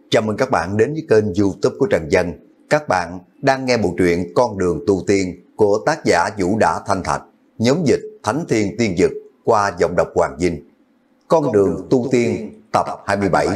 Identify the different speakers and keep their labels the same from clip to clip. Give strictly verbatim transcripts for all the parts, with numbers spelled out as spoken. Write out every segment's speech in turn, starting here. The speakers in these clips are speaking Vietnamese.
Speaker 1: Chào mừng các bạn đến với kênh YouTube của Trần Dân. Các bạn đang nghe bộ truyện Con đường tu tiên của tác giả Vũ Đã Thanh Thạch, nhóm dịch Thánh Thiên Tiên Dực qua giọng đọc Hoàng Vinh. Con, Con đường tu tiên tập hai mươi bảy.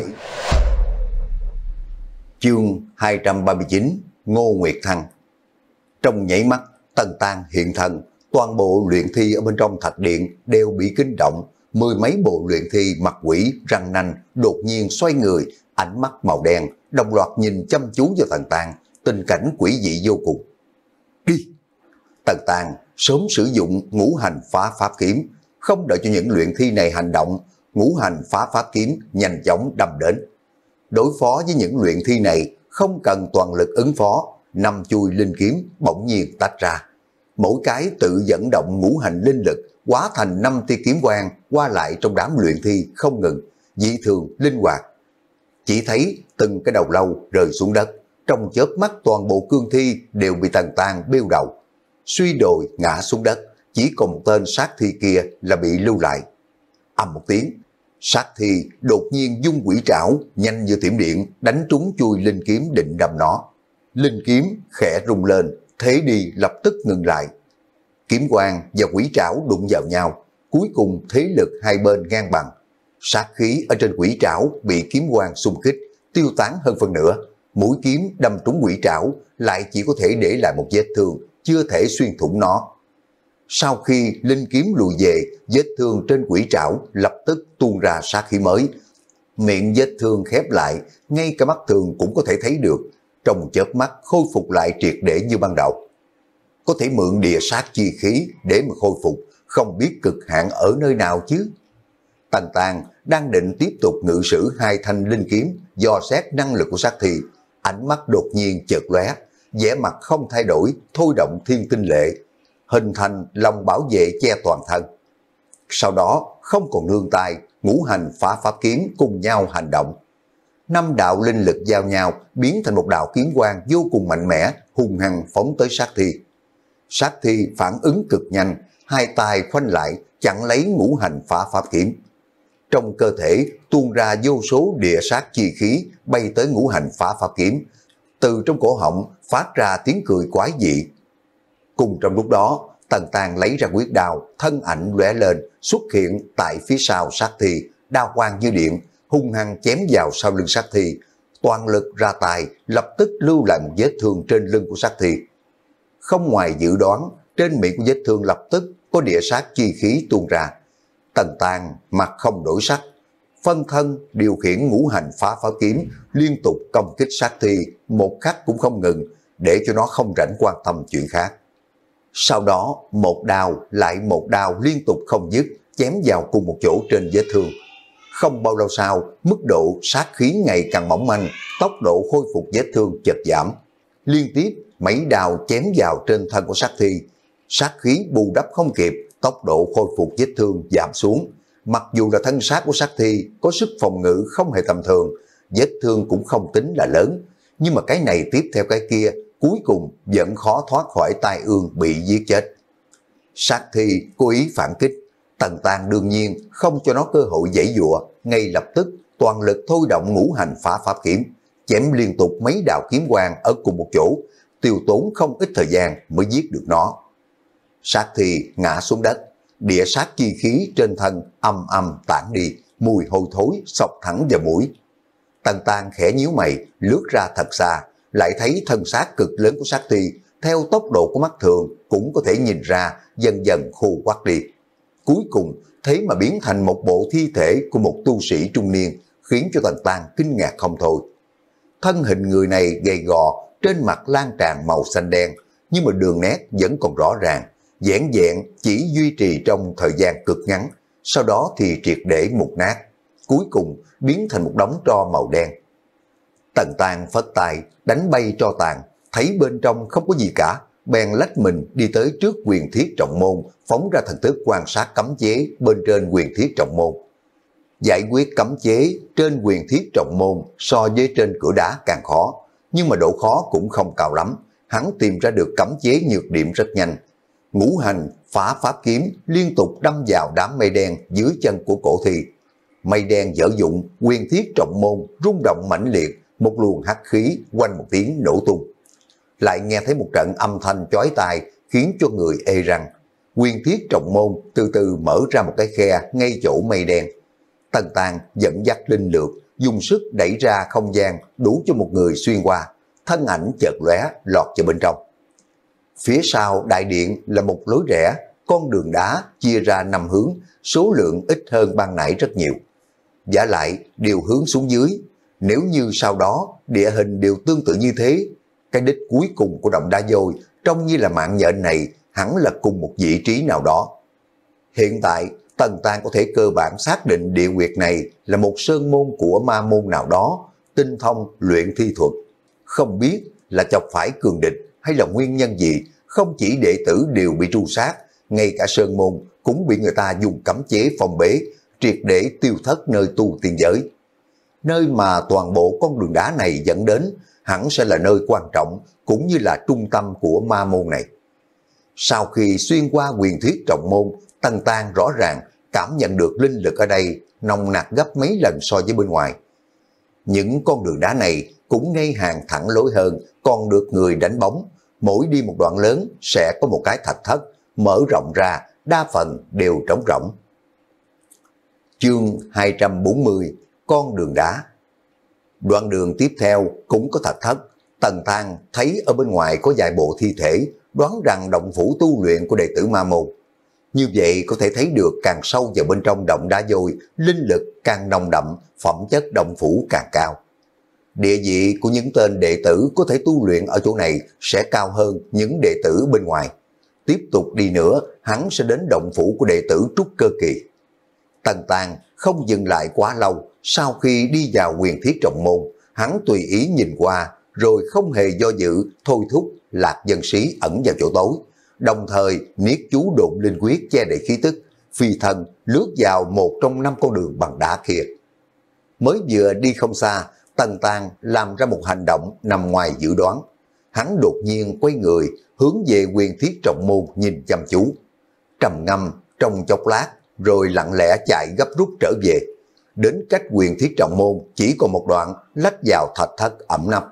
Speaker 1: Chương hai trăm ba mươi chín. Ngô Nguyệt Thăng. Trong nhảy mắt, Tần Tang hiện thân, toàn bộ luyện thi ở bên trong thạch điện đều bị kinh động. Mười mấy bộ luyện thi mặt quỷ răng nanh đột nhiên xoay người, ánh mắt màu đen đồng loạt nhìn chăm chú vào Tần Tang, tình cảnh quỷ dị vô cùng. Đi! Tần Tang sớm sử dụng ngũ hành phá pháp kiếm, không đợi cho những luyện thi này hành động, ngũ hành phá pháp kiếm nhanh chóng đâm đến. Đối phó với những luyện thi này không cần toàn lực ứng phó, năm chui linh kiếm bỗng nhiên tách ra, mỗi cái tự dẫn động ngũ hành linh lực hóa thành năm tia kiếm quang qua lại trong đám luyện thi không ngừng, dị thường linh hoạt. Chỉ thấy từng cái đầu lâu rơi xuống đất, trong chớp mắt toàn bộ cương thi đều bị Tần Tang bêu đầu, suy đồi ngã xuống đất, chỉ còn một tên sát thi kia là bị lưu lại. Ầm một tiếng, sát thi đột nhiên dung quỷ trảo nhanh như thiểm điện đánh trúng chui linh kiếm định đâm nó. Linh kiếm khẽ rung lên, thế đi lập tức ngừng lại. Kiếm quang và quỷ trảo đụng vào nhau, cuối cùng thế lực hai bên ngang bằng. Sát khí ở trên quỷ trảo bị kiếm quang xung kích, tiêu tán hơn phần nửa. Mũi kiếm đâm trúng quỷ trảo lại chỉ có thể để lại một vết thương, chưa thể xuyên thủng nó. Sau khi linh kiếm lùi về, vết thương trên quỷ trảo lập tức tuôn ra sát khí mới. Miệng vết thương khép lại, ngay cả mắt thường cũng có thể thấy được, trong chớp mắt khôi phục lại triệt để như ban đầu. Có thể mượn địa sát chi khí để mà khôi phục, không biết cực hạn ở nơi nào chứ. Tần Tang đang định tiếp tục ngự sử hai thanh linh kiếm, dò xét năng lực của sát thi, ánh mắt đột nhiên chợt lóe, vẻ mặt không thay đổi, thôi động thiên tinh lệ, hình thành lòng bảo vệ che toàn thân. Sau đó không còn nương tay, ngũ hành phá pháp kiếm cùng nhau hành động. Năm đạo linh lực giao nhau biến thành một đạo kiếm quang vô cùng mạnh mẽ, hung hăng phóng tới sát thi. Sát thi phản ứng cực nhanh, hai tay khoanh lại chặn lấy ngũ hành phá pháp kiếm. Trong cơ thể tuôn ra vô số địa sát chi khí bay tới ngũ hành phá pháp kiếm, từ trong cổ họng phát ra tiếng cười quái dị. Cùng trong lúc đó, Tần Tang lấy ra quyết đao, thân ảnh lóe lên xuất hiện tại phía sau sát thi, đao quang như điện hung hăng chém vào sau lưng sát thi, toàn lực ra tài lập tức lưu lại một vết thương trên lưng của sát thi. Không ngoài dự đoán, trên miệng của vết thương lập tức có địa sát chi khí tuôn ra. Tần Tang mặt không đổi sắc, phân thân điều khiển ngũ hành phá pháp kiếm liên tục công kích sát thi một khắc cũng không ngừng, để cho nó không rảnh quan tâm chuyện khác. Sau đó một đao lại một đao liên tục không dứt chém vào cùng một chỗ trên vết thương. Không bao lâu sau, mức độ sát khí ngày càng mỏng manh, tốc độ khôi phục vết thương chợt giảm. Liên tiếp mấy đao chém vào trên thân của sát thi, sát khí bù đắp không kịp, tốc độ khôi phục vết thương giảm xuống. Mặc dù là thân xác của sát thi có sức phòng ngự không hề tầm thường, vết thương cũng không tính là lớn, nhưng mà cái này tiếp theo cái kia, cuối cùng vẫn khó thoát khỏi tai ương bị giết chết. Sát thi cố ý phản kích, Tần Tang đương nhiên không cho nó cơ hội giãy giụa, ngay lập tức toàn lực thôi động ngũ hành phá pháp kiếm, chém liên tục mấy đạo kiếm quang ở cùng một chỗ, tiêu tốn không ít thời gian mới giết được nó. Sát thi ngã xuống đất, địa sát chi khí trên thân âm âm tản đi, mùi hôi thối xộc thẳng vào mũi. Tần Tang khẽ nhíu mày, lướt ra thật xa, lại thấy thân xác cực lớn của sát thi theo tốc độ của mắt thường cũng có thể nhìn ra dần dần khô quắt đi. Cuối cùng thế mà biến thành một bộ thi thể của một tu sĩ trung niên, khiến cho Tần Tang kinh ngạc không thôi. Thân hình người này gầy gò, trên mặt lan tràn màu xanh đen, nhưng mà đường nét vẫn còn rõ ràng, vẻn vẹn chỉ duy trì trong thời gian cực ngắn, sau đó thì triệt để mục nát, cuối cùng biến thành một đống tro màu đen. Tần Tang phất tay đánh bay tro tàn, thấy bên trong không có gì cả, bèn lách mình đi tới trước Huyền Thiết Trọng Môn, phóng ra thần thức quan sát cấm chế bên trên Huyền Thiết Trọng Môn. Giải quyết cấm chế trên Huyền Thiết Trọng Môn so với trên cửa đá càng khó, nhưng mà độ khó cũng không cao lắm, hắn tìm ra được cấm chế nhược điểm rất nhanh. Ngũ hành phá pháp kiếm liên tục đâm vào đám mây đen dưới chân của cổ thi. Mây đen dở dụng, Huyền Thiết Trọng Môn rung động mãnh liệt, một luồng hắc khí quanh một tiếng nổ tung. Lại nghe thấy một trận âm thanh chói tai khiến cho người ê răng. Nguyên Thiết Trọng Môn từ từ mở ra một cái khe ngay chỗ mây đen. Tần Tàng dẫn dắt linh lược, dùng sức đẩy ra không gian đủ cho một người xuyên qua, thân ảnh chợt lóe lọt vào bên trong. Phía sau đại điện là một lối rẽ, con đường đá chia ra năm hướng, số lượng ít hơn ban nãy rất nhiều. Giả lại đều hướng xuống dưới, nếu như sau đó địa hình đều tương tự như thế, cái đích cuối cùng của động đá vôi trông như là mạng nhện này hẳn là cùng một vị trí nào đó. Hiện tại Tần Tàng có thể cơ bản xác định địa huyệt này là một sơn môn của ma môn nào đó, tinh thông luyện thi thuật. Không biết là chọc phải cường địch hay là nguyên nhân gì, không chỉ đệ tử đều bị tru sát, ngay cả sơn môn cũng bị người ta dùng cấm chế phong bế, triệt để tiêu thất nơi tu tiên giới. Nơi mà toàn bộ con đường đá này dẫn đến hẳn sẽ là nơi quan trọng cũng như là trung tâm của ma môn này. Sau khi xuyên qua Huyền Thuyết Trọng Môn, Tần Tàng rõ ràng cảm nhận được linh lực ở đây nồng nặc gấp mấy lần so với bên ngoài. Những con đường đá này cũng ngay hàng thẳng lối hơn, còn được người đánh bóng. Mỗi đi một đoạn lớn sẽ có một cái thạch thất, mở rộng ra, đa phần đều trống rỗng. Chương hai trăm bốn mươi, con đường đá. Đoạn đường tiếp theo cũng có thạch thất. Tần Tàng thấy ở bên ngoài có vài bộ thi thể, đoán rằng động phủ tu luyện của đệ tử ma môn. Như vậy có thể thấy được càng sâu vào bên trong động đá vôi, linh lực càng nồng đậm, phẩm chất động phủ càng cao. Địa vị của những tên đệ tử có thể tu luyện ở chỗ này sẽ cao hơn những đệ tử bên ngoài. Tiếp tục đi nữa, hắn sẽ đến động phủ của đệ tử trúc cơ kỳ. Tần Tàng không dừng lại quá lâu, sau khi đi vào Huyền Thiết Trọng Môn, hắn tùy ý nhìn qua, rồi không hề do dự, thôi thúc Lạc Dân Sĩ ẩn vào chỗ tối, đồng thời niết chú độn linh quyết che đậy khí tức, phi thân lướt vào một trong năm con đường bằng đá kia. Mới vừa đi không xa, Tần Tàng làm ra một hành động nằm ngoài dự đoán. Hắn đột nhiên quay người, hướng về Huyền Thiết Trọng Môn nhìn chăm chú. Trầm ngâm trong chốc lát, rồi lặng lẽ chạy gấp rút trở về. Đến cách Huyền Thiết Trọng Môn chỉ còn một đoạn, lách vào thạch thất ẩm nấp.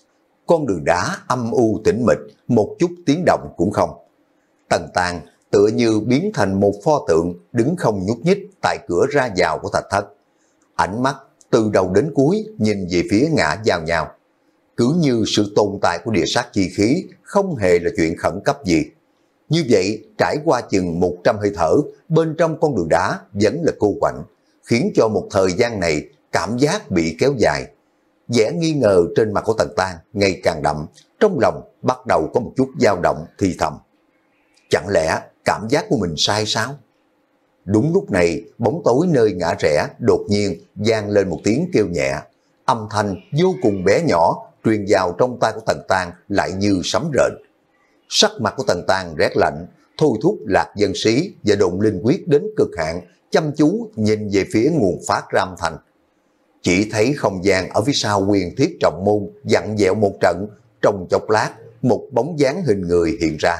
Speaker 1: Con đường đá âm u tĩnh mịch, một chút tiếng động cũng không. Tần Tàng tựa như biến thành một pho tượng đứng không nhúc nhích tại cửa ra vào của thạch thất. Ánh mắt từ đầu đến cuối nhìn về phía ngã giao nhau. Cứ như sự tồn tại của địa sát chi khí không hề là chuyện khẩn cấp gì. Như vậy trải qua chừng một trăm hơi thở, bên trong con đường đá vẫn là cô quạnh, khiến cho một thời gian này cảm giác bị kéo dài. Vẻ nghi ngờ trên mặt của Tần Tàng ngày càng đậm, trong lòng bắt đầu có một chút dao động thì thầm. Chẳng lẽ cảm giác của mình sai sao? Đúng lúc này, bóng tối nơi ngã rẽ đột nhiên vang lên một tiếng kêu nhẹ. Âm thanh vô cùng bé nhỏ truyền vào trong tai của Tần Tàng lại như sấm rền. Sắc mặt của Tần Tàng rét lạnh, thôi thúc Lạc Dân Sĩ và độn linh quyết đến cực hạn, chăm chú nhìn về phía nguồn phát ra âm thanh. Chỉ thấy không gian ở phía sau Huyền Thiết Trọng Môn vặn vẹo một trận, trong chốc lát một bóng dáng hình người hiện ra.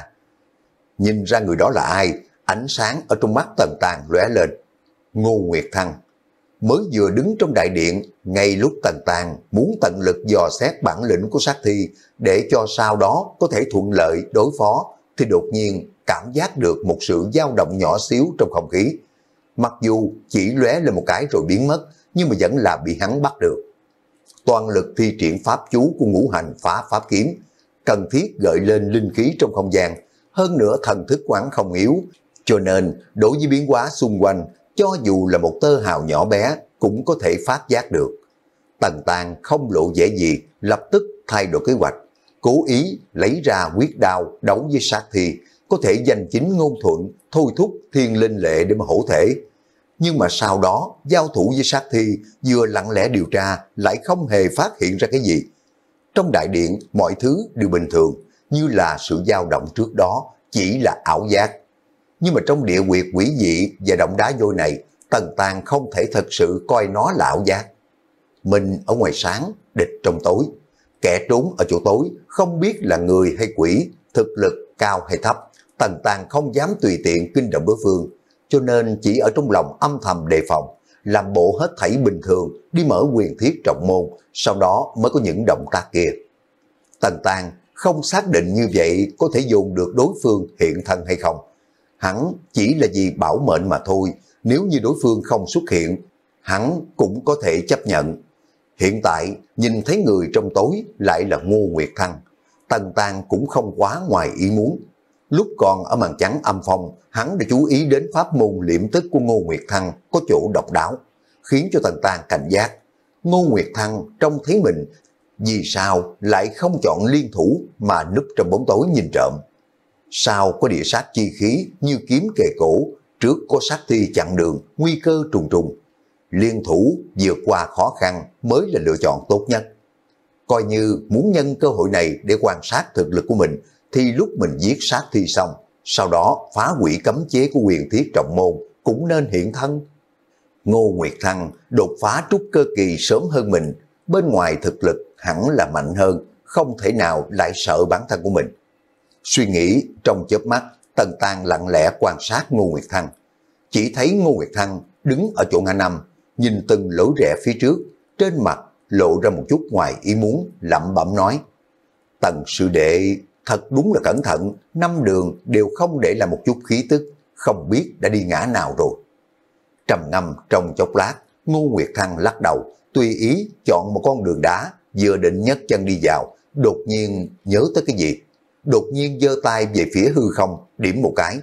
Speaker 1: Nhìn ra người đó là ai, ánh sáng ở trong mắt Tần Tàng lóe lên. Ngô Nguyệt Thăng. Mới vừa đứng trong đại điện, ngay lúc Tần Tàng muốn tận lực dò xét bản lĩnh của sát thi để cho sau đó có thể thuận lợi đối phó, thì đột nhiên cảm giác được một sự dao động nhỏ xíu trong không khí. Mặc dù chỉ lóe lên một cái rồi biến mất, nhưng mà vẫn là bị hắn bắt được. Toàn lực thi triển pháp chú của ngũ hành phá pháp kiếm, cần thiết gợi lên linh khí trong không gian. Hơn nữa thần thức quán không yếu, cho nên đối với biến hóa xung quanh, cho dù là một tơ hào nhỏ bé cũng có thể phát giác được. Tần Tàng không lộ vẻ gì, lập tức thay đổi kế hoạch, cố ý lấy ra huyết đao đấu với sát thi, có thể giành chính ngôn thuận, thôi thúc thiên linh lệ để mà hổ thể. Nhưng mà sau đó giao thủ với sát thi, vừa lặng lẽ điều tra lại không hề phát hiện ra cái gì. Trong đại điện mọi thứ đều bình thường, như là sự dao động trước đó chỉ là ảo giác. Nhưng mà trong địa huyệt quỷ dị và động đá vôi này, Tần Tàng không thể thật sự coi nó là ảo giác. Mình ở ngoài sáng, địch trong tối. Kẻ trốn ở chỗ tối, không biết là người hay quỷ, thực lực cao hay thấp. Tần Tàng không dám tùy tiện kinh động đối phương, cho nên chỉ ở trong lòng âm thầm đề phòng, làm bộ hết thảy bình thường, đi mở quyền thiết trọng môn, sau đó mới có những động tác kia. Tần Tang không xác định như vậy có thể dồn được đối phương hiện thân hay không. Hắn chỉ là vì bảo mệnh mà thôi, nếu như đối phương không xuất hiện, hắn cũng có thể chấp nhận. Hiện tại, nhìn thấy người trong tối lại là Ngô Nguyệt Thăng. Tần Tang cũng không quá ngoài ý muốn. Lúc còn ở màn trắng âm phong, hắn đã chú ý đến pháp môn liệm tức của Ngô Nguyệt Thăng có chỗ độc đáo, khiến cho Tần Tang cảnh giác. Ngô Nguyệt Thăng trông thấy mình, vì sao lại không chọn liên thủ mà núp trong bóng tối nhìn trộm. Sau có địa sát chi khí như kiếm kề cổ, trước có sát thi chặn đường, nguy cơ trùng trùng. Liên thủ vượt qua khó khăn mới là lựa chọn tốt nhất. Coi như muốn nhân cơ hội này để quan sát thực lực của mình, thì lúc mình giết sát thi xong, sau đó phá hủy cấm chế của quyền thiết trọng môn cũng nên hiện thân. Ngô Nguyệt Thăng đột phá trúc cơ kỳ sớm hơn mình, bên ngoài thực lực hẳn là mạnh hơn, không thể nào lại sợ bản thân của mình. Suy nghĩ trong chớp mắt, Tần Tang lặng lẽ quan sát Ngô Nguyệt Thăng. Chỉ thấy Ngô Nguyệt Thăng đứng ở chỗ ngã năm, nhìn từng lối rẽ phía trước, trên mặt lộ ra một chút ngoài ý muốn, lẩm bẩm nói: Tần sư đệ thật đúng là cẩn thận, năm đường đều không để lại một chút khí tức, không biết đã đi ngã nào rồi. Trầm ngâm trong chốc lát, Ngô Nguyệt Thăng lắc đầu, tùy ý chọn một con đường đá, vừa định nhấc chân đi vào, đột nhiên nhớ tới cái gì. Đột nhiên giơ tay về phía hư không, điểm một cái.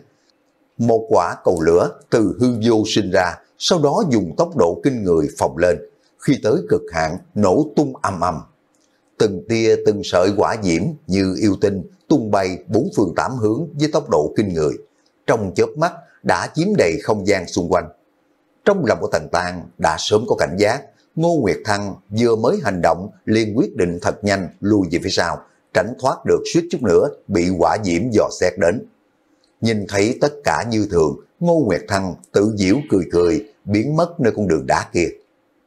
Speaker 1: Một quả cầu lửa từ hư vô sinh ra, sau đó dùng tốc độ kinh người phồng lên, khi tới cực hạn nổ tung ầm ầm. Từng tia từng sợi quả diễm như yêu tinh tung bay bốn phương tám hướng với tốc độ kinh người, trong chớp mắt đã chiếm đầy không gian xung quanh. Trong lòng của Tần Tang đã sớm có cảnh giác, Ngô Nguyệt Thăng vừa mới hành động liền quyết định thật nhanh lui về phía sau, tránh thoát được suýt chút nữa bị quả diễm dò xét đến. Nhìn thấy tất cả như thường, Ngô Nguyệt Thăng tự giễu cười cười, biến mất nơi con đường đá kia.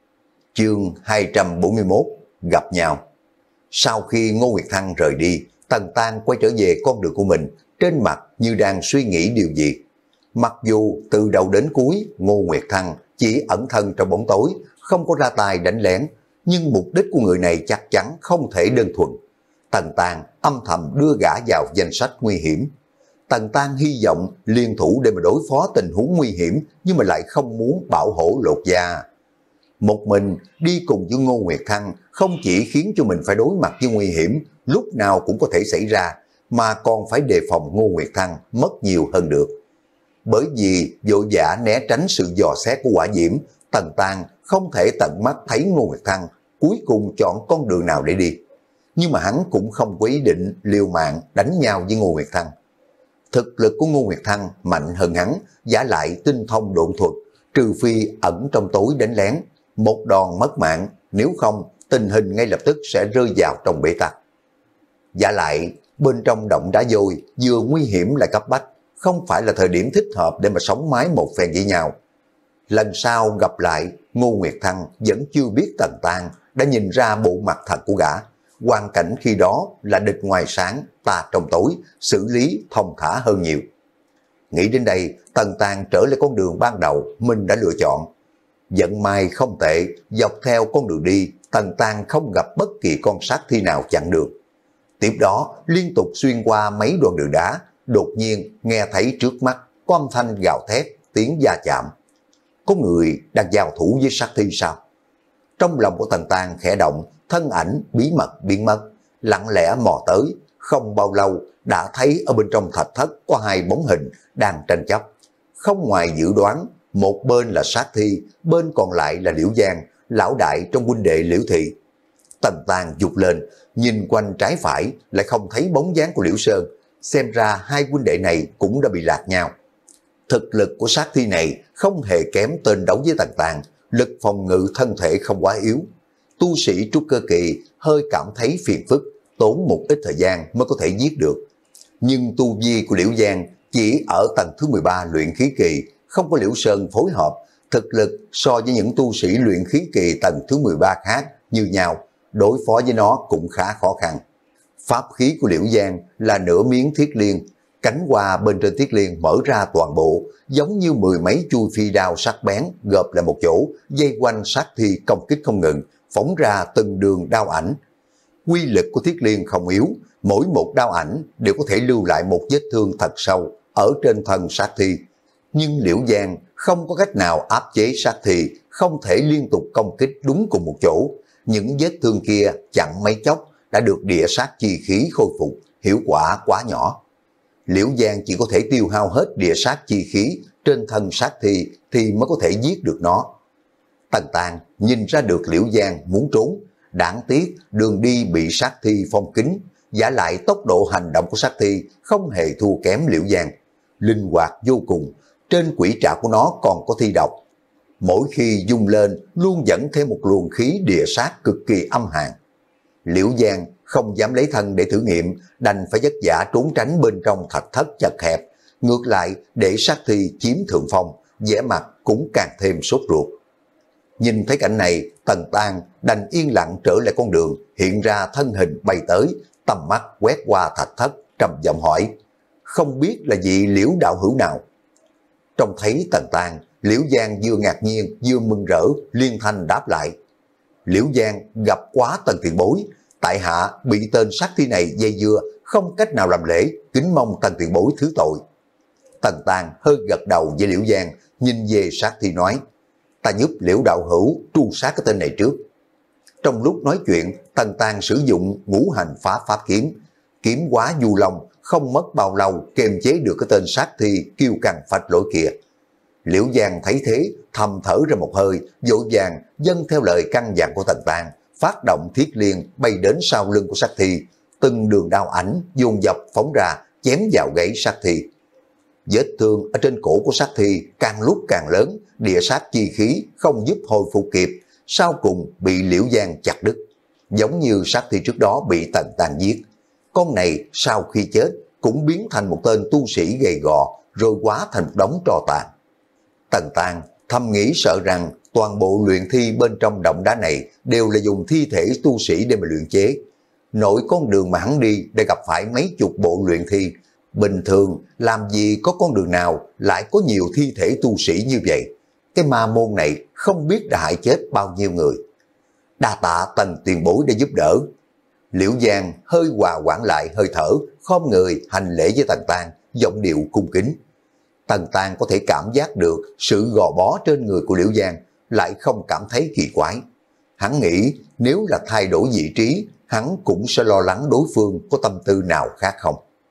Speaker 1: Chương hai trăm bốn mươi mốt, gặp nhau. Sau khi Ngô Nguyệt Thăng rời đi, Tần Tang quay trở về con đường của mình, trên mặt như đang suy nghĩ điều gì. Mặc dù từ đầu đến cuối Ngô Nguyệt Thăng chỉ ẩn thân trong bóng tối, không có ra tay đánh lén, nhưng mục đích của người này chắc chắn không thể đơn thuần. Tần Tang âm thầm đưa gã vào danh sách nguy hiểm. Tần Tang hy vọng liên thủ để mà đối phó tình huống nguy hiểm, nhưng mà lại không muốn bảo hổ lột da. Một mình đi cùng với Ngô Nguyệt Thăng không chỉ khiến cho mình phải đối mặt với nguy hiểm, lúc nào cũng có thể xảy ra, mà còn phải đề phòng Ngô Nguyệt Thăng mất nhiều hơn được. Bởi vì vội vã né tránh sự dò xét của quả diễm, Tần Tang không thể tận mắt thấy Ngô Nguyệt Thăng cuối cùng chọn con đường nào để đi. Nhưng mà hắn cũng không có ý định liều mạng đánh nhau với Ngô Nguyệt Thăng. Thực lực của Ngô Nguyệt Thăng mạnh hơn hắn, giả lại tinh thông độn thuật, trừ phi ẩn trong tối đánh lén, một đòn mất mạng, nếu không tình hình ngay lập tức sẽ rơi vào trong bế tắc. Giả lại bên trong động đá vôi vừa nguy hiểm lại cấp bách, không phải là thời điểm thích hợp để mà sống mái một phen với nhau. Lần sau gặp lại, Ngô Nguyệt Thăng vẫn chưa biết Tần Tang đã nhìn ra bộ mặt thật của gã. Hoàn cảnh khi đó là địch ngoài sáng, ta trong tối, xử lý thông thả hơn nhiều. Nghĩ đến đây, Tần Tang trở lại con đường ban đầu mình đã lựa chọn. Vận may không tệ, dọc theo con đường đi, Tần Tang không gặp bất kỳ con sát thi nào chặn đường. Tiếp đó, liên tục xuyên qua mấy đoạn đường đá, đột nhiên nghe thấy trước mắt có âm thanh gào thét, tiếng va chạm. Có người đang giao thủ với sát thi sao? Trong lòng của Tần Tang khẽ động, thân ảnh bí mật biến mất, lặng lẽ mò tới, không bao lâu đã thấy ở bên trong thạch thất có hai bóng hình đang tranh chấp. Không ngoài dự đoán, một bên là sát thi, bên còn lại là Liễu Giang, lão đại trong huynh đệ Liễu Thị. Tần Tang dục lên, nhìn quanh trái phải lại không thấy bóng dáng của Liễu Sơn, xem ra hai huynh đệ này cũng đã bị lạc nhau. Thực lực của sát thi này không hề kém tên đấu với Tần Tang, lực phòng ngự thân thể không quá yếu. Tu sĩ trúc cơ kỳ hơi cảm thấy phiền phức, tốn một ít thời gian mới có thể giết được. Nhưng tu vi của Liễu Giang chỉ ở tầng thứ mười ba luyện khí kỳ, không có Liễu Sơn phối hợp, thực lực so với những tu sĩ luyện khí kỳ tầng thứ mười ba khác như nhau, đối phó với nó cũng khá khó khăn. Pháp khí của Liễu Giang là nửa miếng thiết liên, cánh hoa bên trên Thiết Liên mở ra toàn bộ, giống như mười mấy chui phi đao sắc bén gộp lại một chỗ, dây quanh sát thi công kích không ngừng, phóng ra từng đường đao ảnh. Quy lực của Thiết Liên không yếu, mỗi một đao ảnh đều có thể lưu lại một vết thương thật sâu ở trên thân sát thi. Nhưng Liễu Giang không có cách nào áp chế sát thi, không thể liên tục công kích đúng cùng một chỗ. Những vết thương kia chẳng mấy chốc đã được địa sát chi khí khôi phục, hiệu quả quá nhỏ. Liễu Giang chỉ có thể tiêu hao hết địa sát chi khí trên thân sát thi thì mới có thể giết được nó. Tần Tàng nhìn ra được Liễu Giang muốn trốn, đáng tiếc đường đi bị sát thi phong kín, giả lại tốc độ hành động của sát thi không hề thua kém Liễu Giang, linh hoạt vô cùng, trên quỷ trảo của nó còn có thi độc. Mỗi khi dung lên luôn dẫn thêm một luồng khí địa sát cực kỳ âm hàn. Liễu Giang không dám lấy thân để thử nghiệm, đành phải vất vả trốn tránh bên trong thạch thất chật hẹp, ngược lại để sát thi chiếm thượng phong, vẻ mặt cũng càng thêm sốt ruột. Nhìn thấy cảnh này, Tần Tang đành yên lặng trở lại con đường, hiện ra thân hình bay tới, tầm mắt quét qua thạch thất, trầm giọng hỏi, không biết là vị Liễu đạo hữu nào? Trông thấy Tần Tang, Liễu Giang vừa ngạc nhiên vừa mừng rỡ, liên thanh đáp lại, Liễu Giang gặp quá Tần tiền bối, tại hạ bị tên sát thi này dây dưa, không cách nào làm lễ, kính mong Tần tiền bối thứ tội. Tần Tang hơi gật đầu với Liễu Giang, nhìn về sát thi nói, ta giúp Liễu đạo hữu tru sát cái tên này trước. Trong lúc nói chuyện, Tần Tang sử dụng ngũ hành phá pháp kiếm, kiếm quá du long, không mất bao lâu kiềm chế được cái tên sát thi kiêu căng phách lỗi kia. Liễu Giang thấy thế, thầm thở ra một hơi, vội vàng dâng theo lời căn dặn của Tần Tang, phát động Thiết Liên bay đến sau lưng của sát thi, từng đường đao ảnh dồn dập phóng ra, chém vào gáy sát thi. Vết thương ở trên cổ của sát thi càng lúc càng lớn, địa sát chi khí không giúp hồi phục kịp, sau cùng bị Liễu Giang chặt đứt, giống như sát thi trước đó bị Tần Tang giết. Con này sau khi chết cũng biến thành một tên tu sĩ gầy gò, rồi hóa thành một đống tro tàn. Tần Tang thầm nghĩ sợ rằng toàn bộ luyện thi bên trong động đá này đều là dùng thi thể tu sĩ để mà luyện chế. Nội con đường mà hắn đi đã gặp phải mấy chục bộ luyện thi, bình thường làm gì có con đường nào lại có nhiều thi thể tu sĩ như vậy. Cái ma môn này không biết đã hại chết bao nhiêu người. Đa tạ Tần tiền bối để giúp đỡ. Liễu Giang hơi hòa quản lại hơi thở, khom người hành lễ với Tần Tang, giọng điệu cung kính. Tần Tang có thể cảm giác được sự gò bó trên người của Liễu Giang, lại không cảm thấy kỳ quái. Hắn nghĩ nếu là thay đổi vị trí, hắn cũng sẽ lo lắng đối phương có tâm tư nào khác không.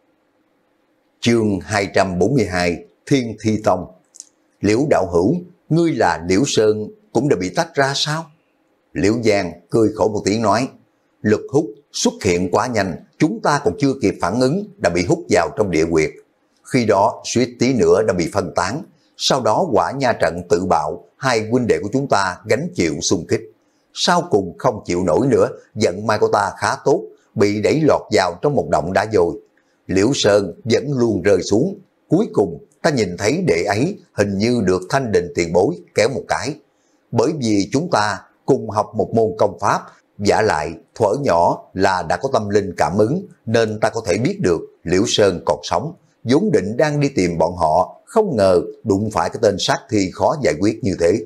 Speaker 1: Chương hai trăm bốn mươi hai, Thiên Thi Tông. Liễu đạo hữu, ngươi là Liễu Sơn cũng đã bị tách ra sao? Liễu Giang cười khổ một tiếng nói, lực hút xuất hiện quá nhanh, chúng ta còn chưa kịp phản ứng đã bị hút vào trong địa huyệt. Khi đó suýt tí nữa đã bị phân tán, sau đó quả nha trận tự bạo, hai huynh đệ của chúng ta gánh chịu xung kích. Sau cùng không chịu nổi nữa, vận may của ta khá tốt, bị đẩy lọt vào trong một động đá vôi. Liễu Sơn vẫn luôn rơi xuống, cuối cùng ta nhìn thấy đệ ấy hình như được Thanh Định tiền bối kéo một cái. Bởi vì chúng ta cùng học một môn công pháp, vả lại thuở nhỏ là đã có tâm linh cảm ứng, nên ta có thể biết được Liễu Sơn còn sống. Vốn định đang đi tìm bọn họ, không ngờ đụng phải cái tên sát thi khó giải quyết như thế.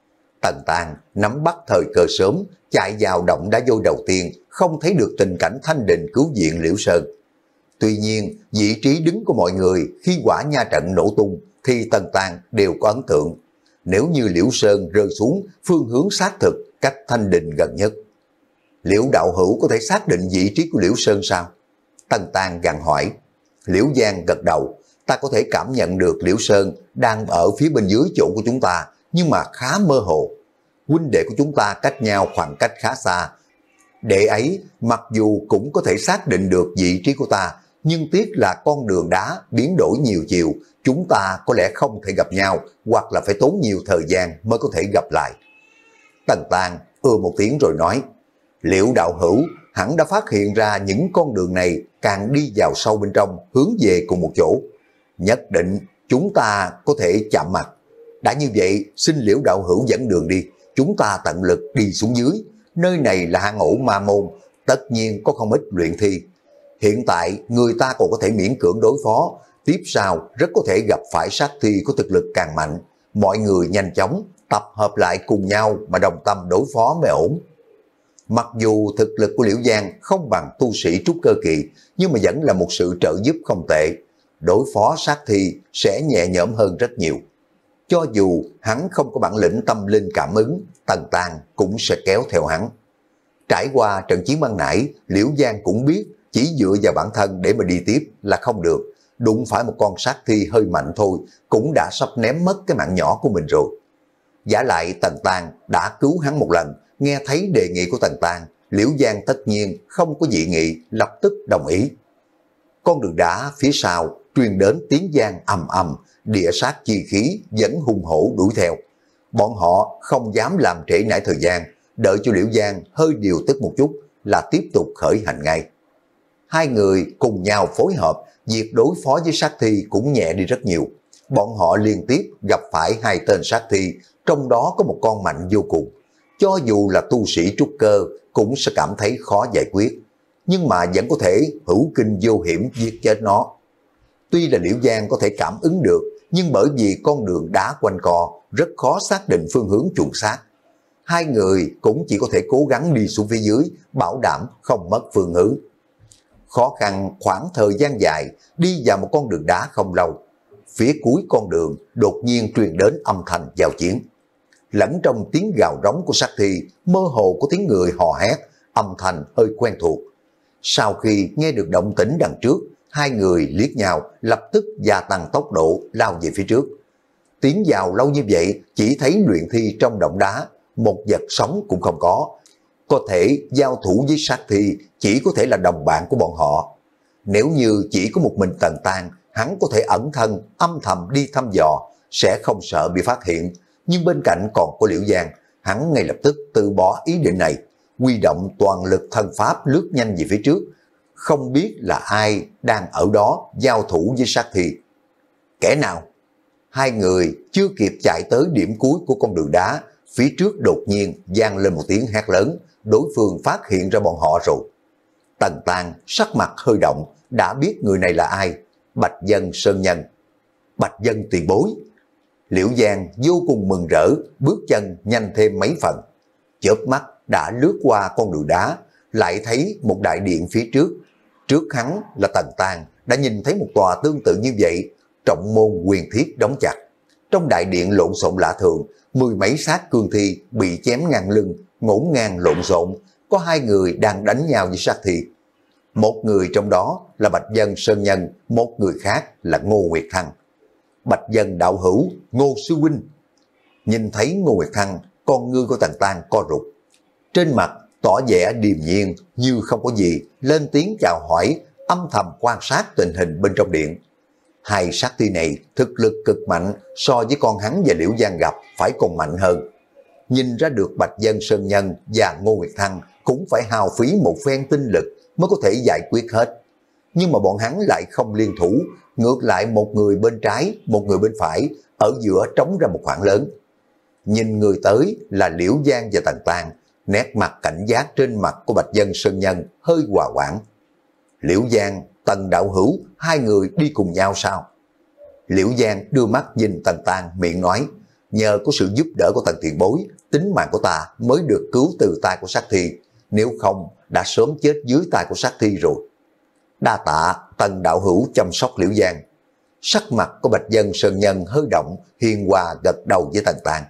Speaker 1: Tần Tang nắm bắt thời cơ sớm, chạy vào động đá vôi đầu tiên, không thấy được tình cảnh Thanh Định cứu viện Liễu Sơn. Tuy nhiên, vị trí đứng của mọi người khi quả nha trận nổ tung thì Tần Tang đều có ấn tượng. Nếu như Liễu Sơn rơi xuống, phương hướng xác thực cách Thanh Định gần nhất. Liễu đạo hữu có thể xác định vị trí của Liễu Sơn sao? Tần Tang gằn hỏi. Liễu Giang gật đầu, ta có thể cảm nhận được Liễu Sơn đang ở phía bên dưới chỗ của chúng ta, nhưng mà khá mơ hồ. Huynh đệ của chúng ta cách nhau khoảng cách khá xa. Đệ ấy mặc dù cũng có thể xác định được vị trí của ta, nhưng tiếc là con đường đá biến đổi nhiều chiều, chúng ta có lẽ không thể gặp nhau, hoặc là phải tốn nhiều thời gian mới có thể gặp lại. Tần Tang ưa một tiếng rồi nói, Liễu đạo hữu hẳn đã phát hiện ra những con đường này càng đi vào sâu bên trong, hướng về cùng một chỗ. Nhất định chúng ta có thể chạm mặt. Đã như vậy, xin Liễu đạo hữu dẫn đường đi, chúng ta tận lực đi xuống dưới. Nơi này là hang ổ ma môn, tất nhiên có không ít luyện thi. Hiện tại người ta còn có thể miễn cưỡng đối phó, tiếp sau rất có thể gặp phải sát thi có thực lực càng mạnh. Mọi người nhanh chóng tập hợp lại cùng nhau mà đồng tâm đối phó mới ổn. Mặc dù thực lực của Liễu Giang không bằng tu sĩ trúc cơ kỳ, nhưng mà vẫn là một sự trợ giúp không tệ. Đối phó sát thi sẽ nhẹ nhõm hơn rất nhiều. Cho dù hắn không có bản lĩnh tâm linh cảm ứng, Tần Tàng cũng sẽ kéo theo hắn. Trải qua trận chiến ban nãy, Liễu Giang cũng biết chỉ dựa vào bản thân để mà đi tiếp là không được. Đụng phải một con sát thi hơi mạnh thôi cũng đã sắp ném mất cái mạng nhỏ của mình rồi. Giả lại Tần Tàng đã cứu hắn một lần, nghe thấy đề nghị của Tần Tàng, Liễu Giang tất nhiên không có dị nghị, lập tức đồng ý. Con đường đá phía sau truyền đến tiếng giang ầm ầm, địa sát chi khí vẫn hung hổ đuổi theo. Bọn họ không dám làm trễ nải thời gian, đợi cho Liễu Giang hơi điều tức một chút là tiếp tục khởi hành ngay. Hai người cùng nhau phối hợp, việc đối phó với sát thi cũng nhẹ đi rất nhiều. Bọn họ liên tiếp gặp phải hai tên sát thi, trong đó có một con mạnh vô cùng. Cho dù là tu sĩ trúc cơ cũng sẽ cảm thấy khó giải quyết, nhưng mà vẫn có thể hữu kinh vô hiểm giết chết nó. Tuy là Liễu Giang có thể cảm ứng được, nhưng bởi vì con đường đá quanh co, rất khó xác định phương hướng chuẩn xác. Hai người cũng chỉ có thể cố gắng đi xuống phía dưới, bảo đảm không mất phương hướng. Khó khăn khoảng thời gian dài, đi vào một con đường đá không lâu. Phía cuối con đường đột nhiên truyền đến âm thanh giao chiến. Lẫn trong tiếng gào rống của sát thi, mơ hồ có tiếng người hò hét, âm thanh hơi quen thuộc. Sau khi nghe được động tĩnh đằng trước, hai người liếc nhau, lập tức gia tăng tốc độ lao về phía trước. Tiến vào lâu như vậy, chỉ thấy luyện thi trong động đá, một vật sống cũng không có. Có thể giao thủ với sát thi chỉ có thể là đồng bạn của bọn họ. Nếu như chỉ có một mình Tần Tàng, hắn có thể ẩn thân, âm thầm đi thăm dò, sẽ không sợ bị phát hiện. Nhưng bên cạnh còn có Liễu Giang, hắn ngay lập tức từ bỏ ý định này, huy động toàn lực thân pháp lướt nhanh về phía trước. Không biết là ai đang ở đó giao thủ với sát thi. Kẻ nào? Hai người chưa kịp chạy tới điểm cuối của con đường đá, phía trước đột nhiên vang lên một tiếng hét lớn, đối phương phát hiện ra bọn họ rồi. Tần Tàng sắc mặt hơi động, đã biết người này là ai. Bạch Dân Sơn Nhân. Bạch Dân tiền bối. Liễu Giang vô cùng mừng rỡ, bước chân nhanh thêm mấy phần. Chớp mắt đã lướt qua con đường đá, lại thấy một đại điện phía trước. Trước hắn là Tần Tàng đã nhìn thấy một tòa tương tự như vậy, trọng môn quyền thiết đóng chặt. Trong đại điện lộn xộn lạ thường, mười mấy xác cương thi bị chém ngang lưng, ngổn ngang lộn xộn, có hai người đang đánh nhau với sát thi. Một người trong đó là Bạch Dân Sơn Nhân, một người khác là Ngô Nguyệt Thăng. Bạch Dân đạo hữu, Ngô sư huynh. Nhìn thấy Ngô Nguyệt Thăng, con ngươi của Tần Tàng co rụt. Trên mặt tỏ vẻ điềm nhiên như không có gì, lên tiếng chào hỏi, âm thầm quan sát tình hình bên trong điện. Hai sát thi này thực lực cực mạnh, so với con hắn và Liễu Giang gặp phải còn mạnh hơn. Nhìn ra được Bạch Dân Sơn Nhân và Ngô Nguyệt Thăng cũng phải hao phí một phen tinh lực mới có thể giải quyết hết. Nhưng mà bọn hắn lại không liên thủ, ngược lại một người bên trái, một người bên phải, ở giữa trống ra một khoảng lớn. Nhìn người tới là Liễu Giang và Tần Tàng, nét mặt cảnh giác trên mặt của Bạch Dân Sơn Nhân hơi hòa hoãn. Liễu Giang, Tần đạo hữu, hai người đi cùng nhau sao? Liễu Giang đưa mắt nhìn Tần Tàng, miệng nói, nhờ có sự giúp đỡ của Tần tiền bối, tính mạng của ta mới được cứu từ tay của sát thi, nếu không đã sớm chết dưới tay của sát thi rồi. Đa tạ Tần đạo hữu chăm sóc Liễu Giang. Sắc mặt của Bạch Dân Sơn Nhân hơi động, hiền hòa gật đầu với Tần Tàng.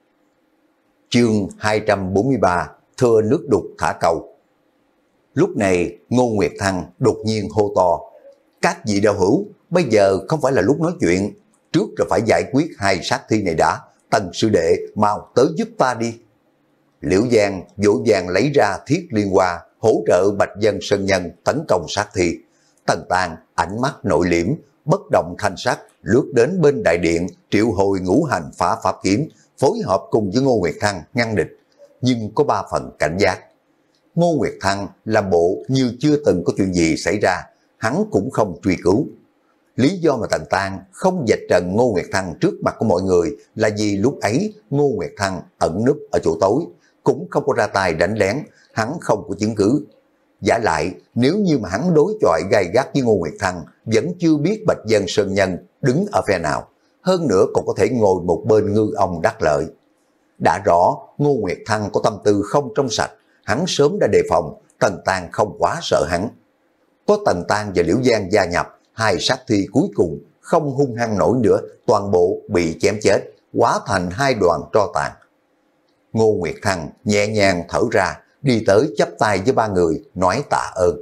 Speaker 1: Chương hai trăm bốn mươi ba, thưa nước đục thả cầu. Lúc này Ngô Nguyệt Thăng đột nhiên hô to, các vị đạo hữu, bây giờ không phải là lúc nói chuyện, trước là phải giải quyết hai sát thi này đã. Tần sư đệ mau tới giúp ta đi. Liễu Giang vội vàng lấy ra thiết liên hoa, hỗ trợ Bạch Dân Sơn Nhân tấn công sát thi. Tần Tàng ánh mắt nội liễm, bất động thanh sắc, lướt đến bên đại điện, triệu hồi ngũ hành phá pháp kiếm, phối hợp cùng với Ngô Nguyệt Thăng ngăn địch, nhưng có ba phần cảnh giác. Ngô Nguyệt Thăng làm bộ như chưa từng có chuyện gì xảy ra, hắn cũng không truy cứu. Lý do mà Tần Tàng không vạch trần Ngô Nguyệt Thăng trước mặt của mọi người là vì lúc ấy Ngô Nguyệt Thăng ẩn núp ở chỗ tối, cũng không có ra tay đánh lén, hắn không có chứng cứ. Giả lại, nếu như mà hắn đối chọi gay gắt với Ngô Nguyệt Thăng, vẫn chưa biết Bạch Dân Sơn Nhân đứng ở phe nào, hơn nữa còn có thể ngồi một bên ngư ông đắc lợi. Đã rõ, Ngô Nguyệt Thăng có tâm tư không trong sạch, hắn sớm đã đề phòng, Tần Tang không quá sợ hắn. Có Tần Tang và Liễu Giang gia nhập, hai sát thi cuối cùng không hung hăng nổi nữa, toàn bộ bị chém chết, hóa thành hai đoàn tro tàn. Ngô Nguyệt Thăng nhẹ nhàng thở ra, đi tới chắp tay với ba người, nói tạ ơn.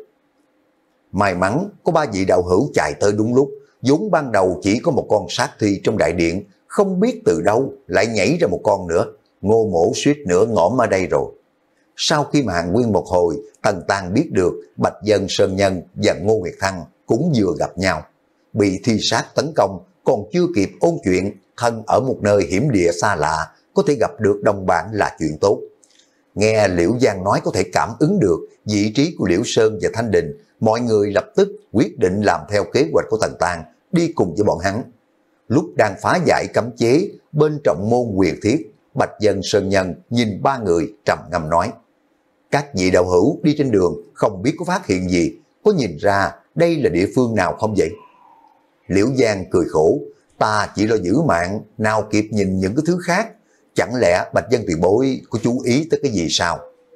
Speaker 1: May mắn có ba vị đạo hữu chạy tới đúng lúc, vốn ban đầu chỉ có một con sát thi trong đại điện, không biết từ đâu lại nhảy ra một con nữa, Ngô Mỗ suýt nữa ngõm ở đây rồi. Sau khi mà hàng nguyên một hồi, Tần Tang biết được Bạch Dân Sơn Nhân và Ngô Nguyệt Thăng cũng vừa gặp nhau. Bị thi sát tấn công, còn chưa kịp ôn chuyện, thân ở một nơi hiểm địa xa lạ, có thể gặp được đồng bạn là chuyện tốt. Nghe Liễu Giang nói có thể cảm ứng được vị trí của Liễu Sơn và Thanh Đình, mọi người lập tức quyết định làm theo kế hoạch của Tần Tang, đi cùng với bọn hắn. Lúc đang phá giải cấm chế bên trọng môn quyền thiết, Bạch Dân Sơn Nhân nhìn ba người trầm ngâm nói: các vị đạo hữu đi trên đường không biết có phát hiện gì, có nhìn ra đây là địa phương nào không vậy? Liễu Giang cười khổ: ta chỉ lo giữ mạng, nào kịp nhìn những cái thứ khác, chẳng lẽ Bạch Dân tiền bối có chú ý tới cái gì sao?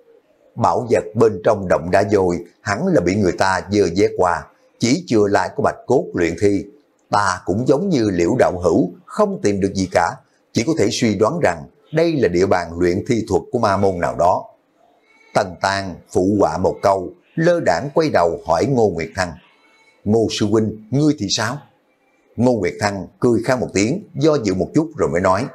Speaker 1: Bảo vật bên trong động đá vôi hẳn là bị người ta dơ vét qua, chỉ chừa lại có bạch cốt luyện thi. Ta cũng giống như Liễu đạo hữu, không tìm được gì cả, chỉ có thể suy đoán rằng đây là địa bàn luyện thi thuật của ma môn nào đó. Tần Tang phụ họa một câu, lơ đãng quay đầu hỏi Ngô Nguyệt Thăng: Ngô sư huynh, ngươi thì sao? Ngô Nguyệt Thăng cười khan một tiếng, do dự một chút rồi mới nói: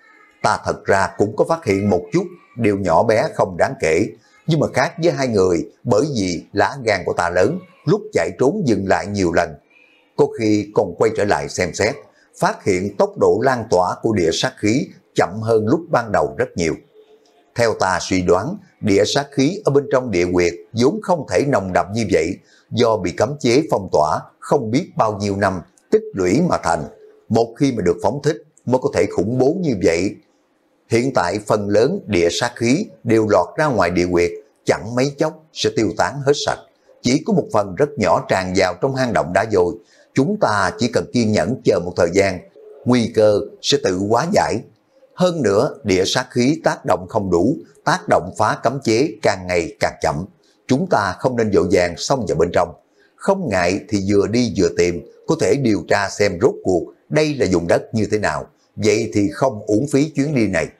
Speaker 1: ta thật ra cũng có phát hiện một chút, điều nhỏ bé không đáng kể, nhưng mà khác với hai người, bởi vì lá gan của ta lớn, lúc chạy trốn dừng lại nhiều lần. Có khi còn quay trở lại xem xét, phát hiện tốc độ lan tỏa của địa sát khí chậm hơn lúc ban đầu rất nhiều. Theo ta suy đoán, địa sát khí ở bên trong địa huyệt vốn không thể nồng đậm như vậy, do bị cấm chế phong tỏa không biết bao nhiêu năm tích lũy mà thành. Một khi mà được phóng thích mới có thể khủng bố như vậy. Hiện tại phần lớn địa sát khí đều lọt ra ngoài địa huyệt, chẳng mấy chốc sẽ tiêu tán hết sạch. Chỉ có một phần rất nhỏ tràn vào trong hang động đá vôi. Chúng ta chỉ cần kiên nhẫn chờ một thời gian, nguy cơ sẽ tự hóa giải. Hơn nữa, địa sát khí tác động không đủ, tác động phá cấm chế càng ngày càng chậm. Chúng ta không nên vội vàng xông vào bên trong. Không ngại thì vừa đi vừa tìm, có thể điều tra xem rốt cuộc đây là vùng đất như thế nào. Vậy thì không uổng phí chuyến đi này.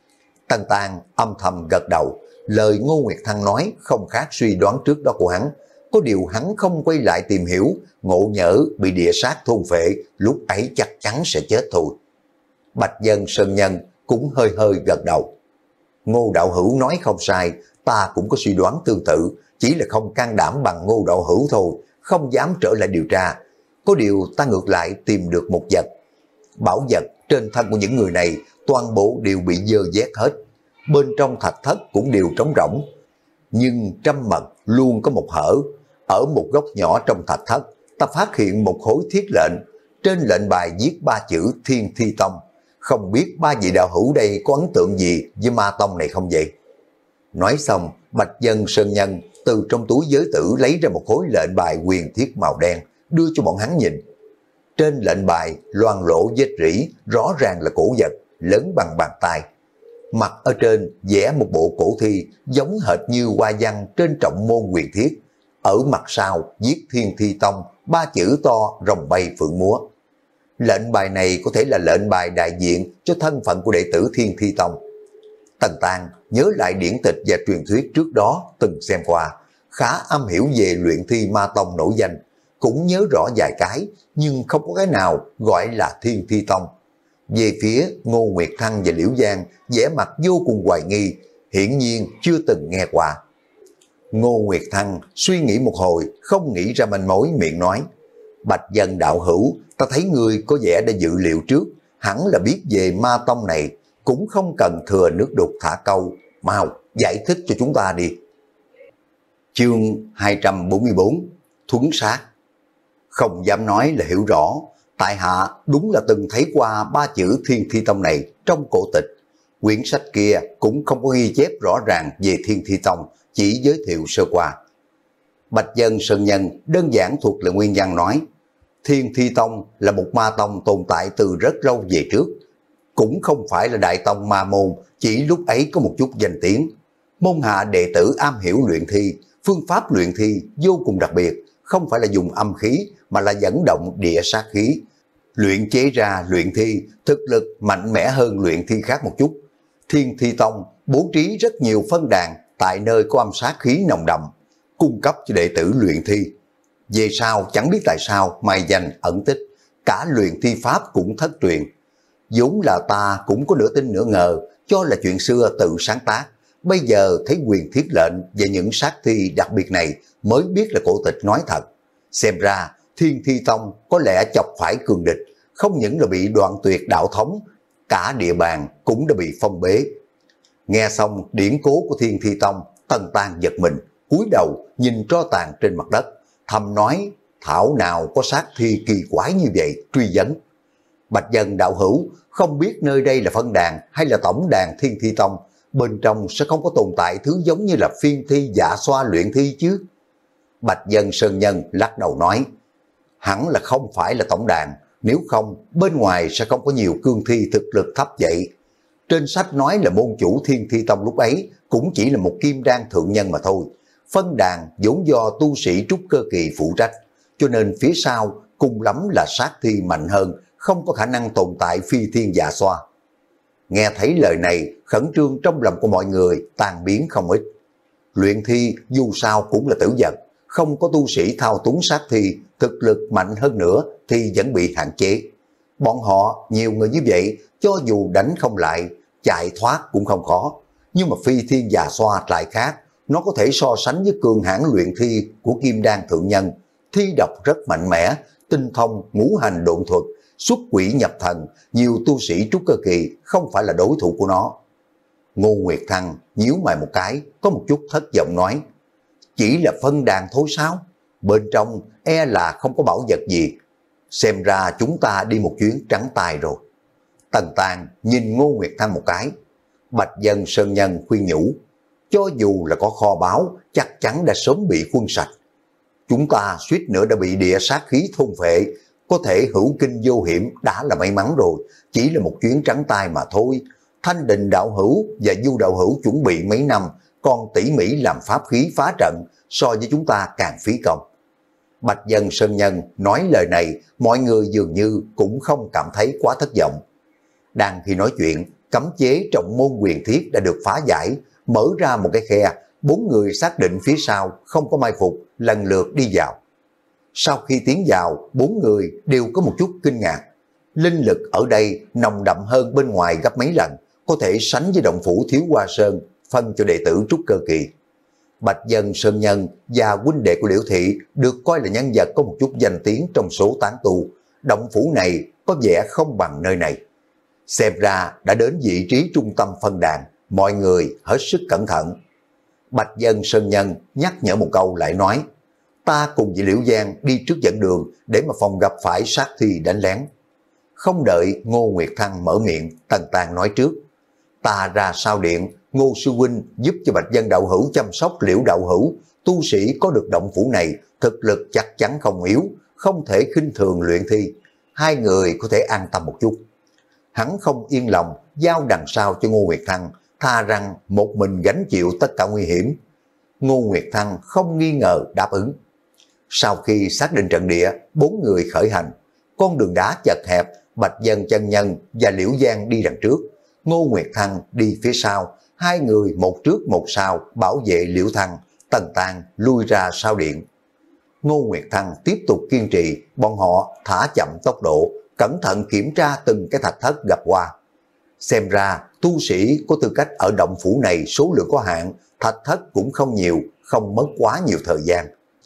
Speaker 1: Tần Tang âm thầm gật đầu, lời Ngô Nguyệt Thăng nói không khác suy đoán trước đó của hắn. Có điều hắn không quay lại tìm hiểu, ngộ nhỡ bị địa sát thôn phệ, lúc ấy chắc chắn sẽ chết thôi. Bạch Dân Sơn Nhân cũng hơi hơi gật đầu. Ngô đạo hữu nói không sai, ta cũng có suy đoán tương tự, chỉ là không can đảm bằng Ngô đạo hữu thôi, không dám trở lại điều tra. Có điều ta ngược lại tìm được một vật. Bảo vật trên thân của những người này toàn bộ đều bị dơ vét hết, bên trong thạch thất cũng đều trống rỗng. Nhưng trăm mật luôn có một hở. Ở một góc nhỏ trong thạch thất, ta phát hiện một khối thiết lệnh, trên lệnh bài viết ba chữ Thiên Thi Tông. Không biết ba vị đạo hữu đây có ấn tượng gì với ma tông này không vậy? Nói xong, Bạch Dân Sơn Nhân từ trong túi giới tử lấy ra một khối lệnh bài huyền thiết màu đen, đưa cho bọn hắn nhìn. Trên lệnh bài loang lỗ vết rỉ, rõ ràng là cổ vật, lớn bằng bàn tay. Mặt ở trên vẽ một bộ cổ thi giống hệt như hoa văn trên trọng môn huyền thiết. Ở mặt sau viết Thiên Thi Tông, ba chữ to rồng bay phượng múa. Lệnh bài này có thể là lệnh bài đại diện cho thân phận của đệ tử Thiên Thi Tông. Tần Tang nhớ lại điển tịch và truyền thuyết trước đó từng xem qua, khá am hiểu về luyện thi ma tông nổi danh, cũng nhớ rõ vài cái, nhưng không có cái nào gọi là Thiên Thi Tông. Về phía Ngô Nguyệt Thăng và Liễu Giang, vẻ mặt vô cùng hoài nghi, hiển nhiên chưa từng nghe qua. Ngô Nguyệt Thăng suy nghĩ một hồi, không nghĩ ra manh mối, miệng nói: Bạch Dân đạo hữu, ta thấy ngươi có vẻ đã dự liệu trước, hẳn là biết về ma tông này, cũng không cần thừa nước đục thả câu, mau giải thích cho chúng ta đi. Chương hai trăm bốn mươi bốn, Thuấn Sát. Không dám nói là hiểu rõ, tại hạ đúng là từng thấy qua ba chữ Thiên Thi Tông này trong cổ tịch. Quyển sách kia cũng không có ghi chép rõ ràng về Thiên Thi Tông, chỉ giới thiệu sơ qua. Bạch Dân Sơn Nhân đơn giản thuộc là nguyên văn nói, Thiên Thi Tông là một ma tông tồn tại từ rất lâu về trước, cũng không phải là đại tông ma môn, chỉ lúc ấy có một chút danh tiếng. Môn hạ đệ tử am hiểu luyện thi, phương pháp luyện thi vô cùng đặc biệt, không phải là dùng âm khí mà là dẫn động địa sát khí. Luyện chế ra luyện thi thực lực mạnh mẽ hơn luyện thi khác một chút. Thiên Thi Tông bố trí rất nhiều phân đàn tại nơi có âm sát khí nồng đậm, cung cấp cho đệ tử luyện thi. Về sau chẳng biết tại sao mai danh ẩn tích, cả luyện thi pháp cũng thất truyền. Vốn là ta cũng có nửa tin nửa ngờ, cho là chuyện xưa tự sáng tác. Bây giờ thấy quyền thiết lệnh về những sát thi đặc biệt này mới biết là cổ tịch nói thật. Xem ra Thiên Thi Tông có lẽ chọc phải cường địch, không những là bị đoạn tuyệt đạo thống, cả địa bàn cũng đã bị phong bế. Nghe xong điển cố của Thiên Thi Tông, Tần Tang giật mình, cúi đầu nhìn tro tàn trên mặt đất, thầm nói, thảo nào có sát thi kỳ quái như vậy, truy vấn. Bạch Dân đạo hữu, không biết nơi đây là phân đàn hay là tổng đàn Thiên Thi Tông, bên trong sẽ không có tồn tại thứ giống như là phiên thi dạ xoa luyện thi chứ? Bạch Dân Sơn Nhân lắc đầu nói, hẳn là không phải là tổng đàn, nếu không bên ngoài sẽ không có nhiều cương thi thực lực thấp vậy. Trên sách nói là môn chủ Thiên Thi Tông lúc ấy cũng chỉ là một kim đan thượng nhân mà thôi. Phân đàn vốn do tu sĩ trúc cơ kỳ phụ trách, cho nên phía sau cùng lắm là sát thi mạnh hơn, không có khả năng tồn tại phi thiên dạ xoa. Nghe thấy lời này, khẩn trương trong lòng của mọi người tan biến không ít. Luyện thi dù sao cũng là tử vật, không có tu sĩ thao túng sát thi, thực lực mạnh hơn nữa thì vẫn bị hạn chế. Bọn họ nhiều người như vậy, cho dù đánh không lại, chạy thoát cũng không khó. Nhưng mà phi thiên dạ xoa lại khác, nó có thể so sánh với cường hãn luyện thi của kim đan thượng nhân, thi độc rất mạnh mẽ, tinh thông ngũ hành độn thuật, xuất quỷ nhập thần, nhiều tu sĩ trúc cơ kỳ không phải là đối thủ của nó. Ngô Nguyệt Thăng nhíu mày một cái, có một chút thất vọng nói, chỉ là phân đàn thôi sao? Bên trong e là không có bảo vật gì. Xem ra chúng ta đi một chuyến trắng tay rồi. Tần Tang nhìn Ngô Nguyệt Thăng một cái. Bạch Dân Sơn Nhân khuyên nhủ, cho dù là có kho báu, chắc chắn đã sớm bị khuân sạch. Chúng ta suýt nữa đã bị địa sát khí thôn phệ, có thể hữu kinh vô hiểm đã là may mắn rồi, chỉ là một chuyến trắng tay mà thôi. Thanh Đình đạo hữu và Du đạo hữu chuẩn bị mấy năm, còn tỉ mỉ làm pháp khí phá trận, so với chúng ta càng phí công. Bạch Dân Sơn Nhân nói lời này, mọi người dường như cũng không cảm thấy quá thất vọng. Đang khi nói chuyện, cấm chế trọng môn quyền thiết đã được phá giải, mở ra một cái khe, bốn người xác định phía sau không có mai phục, lần lượt đi vào. Sau khi tiến vào, bốn người đều có một chút kinh ngạc. Linh lực ở đây nồng đậm hơn bên ngoài gấp mấy lần, có thể sánh với động phủ Thiếu Hoa Sơn, phân cho đệ tử trúc cơ kỳ. Bạch Dân Sơn Nhân và huynh đệ của Liễu Thị được coi là nhân vật có một chút danh tiếng trong số tán tu. Động phủ này có vẻ không bằng nơi này. Xem ra đã đến vị trí trung tâm phân đàn, mọi người hết sức cẩn thận. Bạch Dân Sơn Nhân nhắc nhở một câu lại nói, ta cùng với Liễu Giang đi trước dẫn đường để mà phòng gặp phải sát thi đánh lén. Không đợi Ngô Nguyệt Thăng mở miệng, Tần Tang nói trước, ta ra sau điện, Ngô sư huynh giúp cho Bạch Dân đạo hữu chăm sóc Liễu đạo hữu, tu sĩ có được động phủ này, thực lực chắc chắn không yếu, không thể khinh thường luyện thi, hai người có thể an tâm một chút. Hắn không yên lòng, giao đằng sau cho Ngô Nguyệt Thăng, tha rằng một mình gánh chịu tất cả nguy hiểm. Ngô Nguyệt Thăng không nghi ngờ đáp ứng. Sau khi xác định trận địa, bốn người khởi hành, con đường đá chật hẹp, Bạch Dân chân nhân và Liễu Giang đi đằng trước, Ngô Nguyệt Thăng đi phía sau, hai người một trước một sau bảo vệ Liễu Thăng, Tần Tang lui ra sau điện. Ngô Nguyệt Thăng tiếp tục kiên trì, bọn họ thả chậm tốc độ, cẩn thận kiểm tra từng cái thạch thất gặp qua. Xem ra tu sĩ có tư cách ở động phủ này số lượng có hạn, thạch thất cũng không nhiều, không mất quá nhiều thời gian.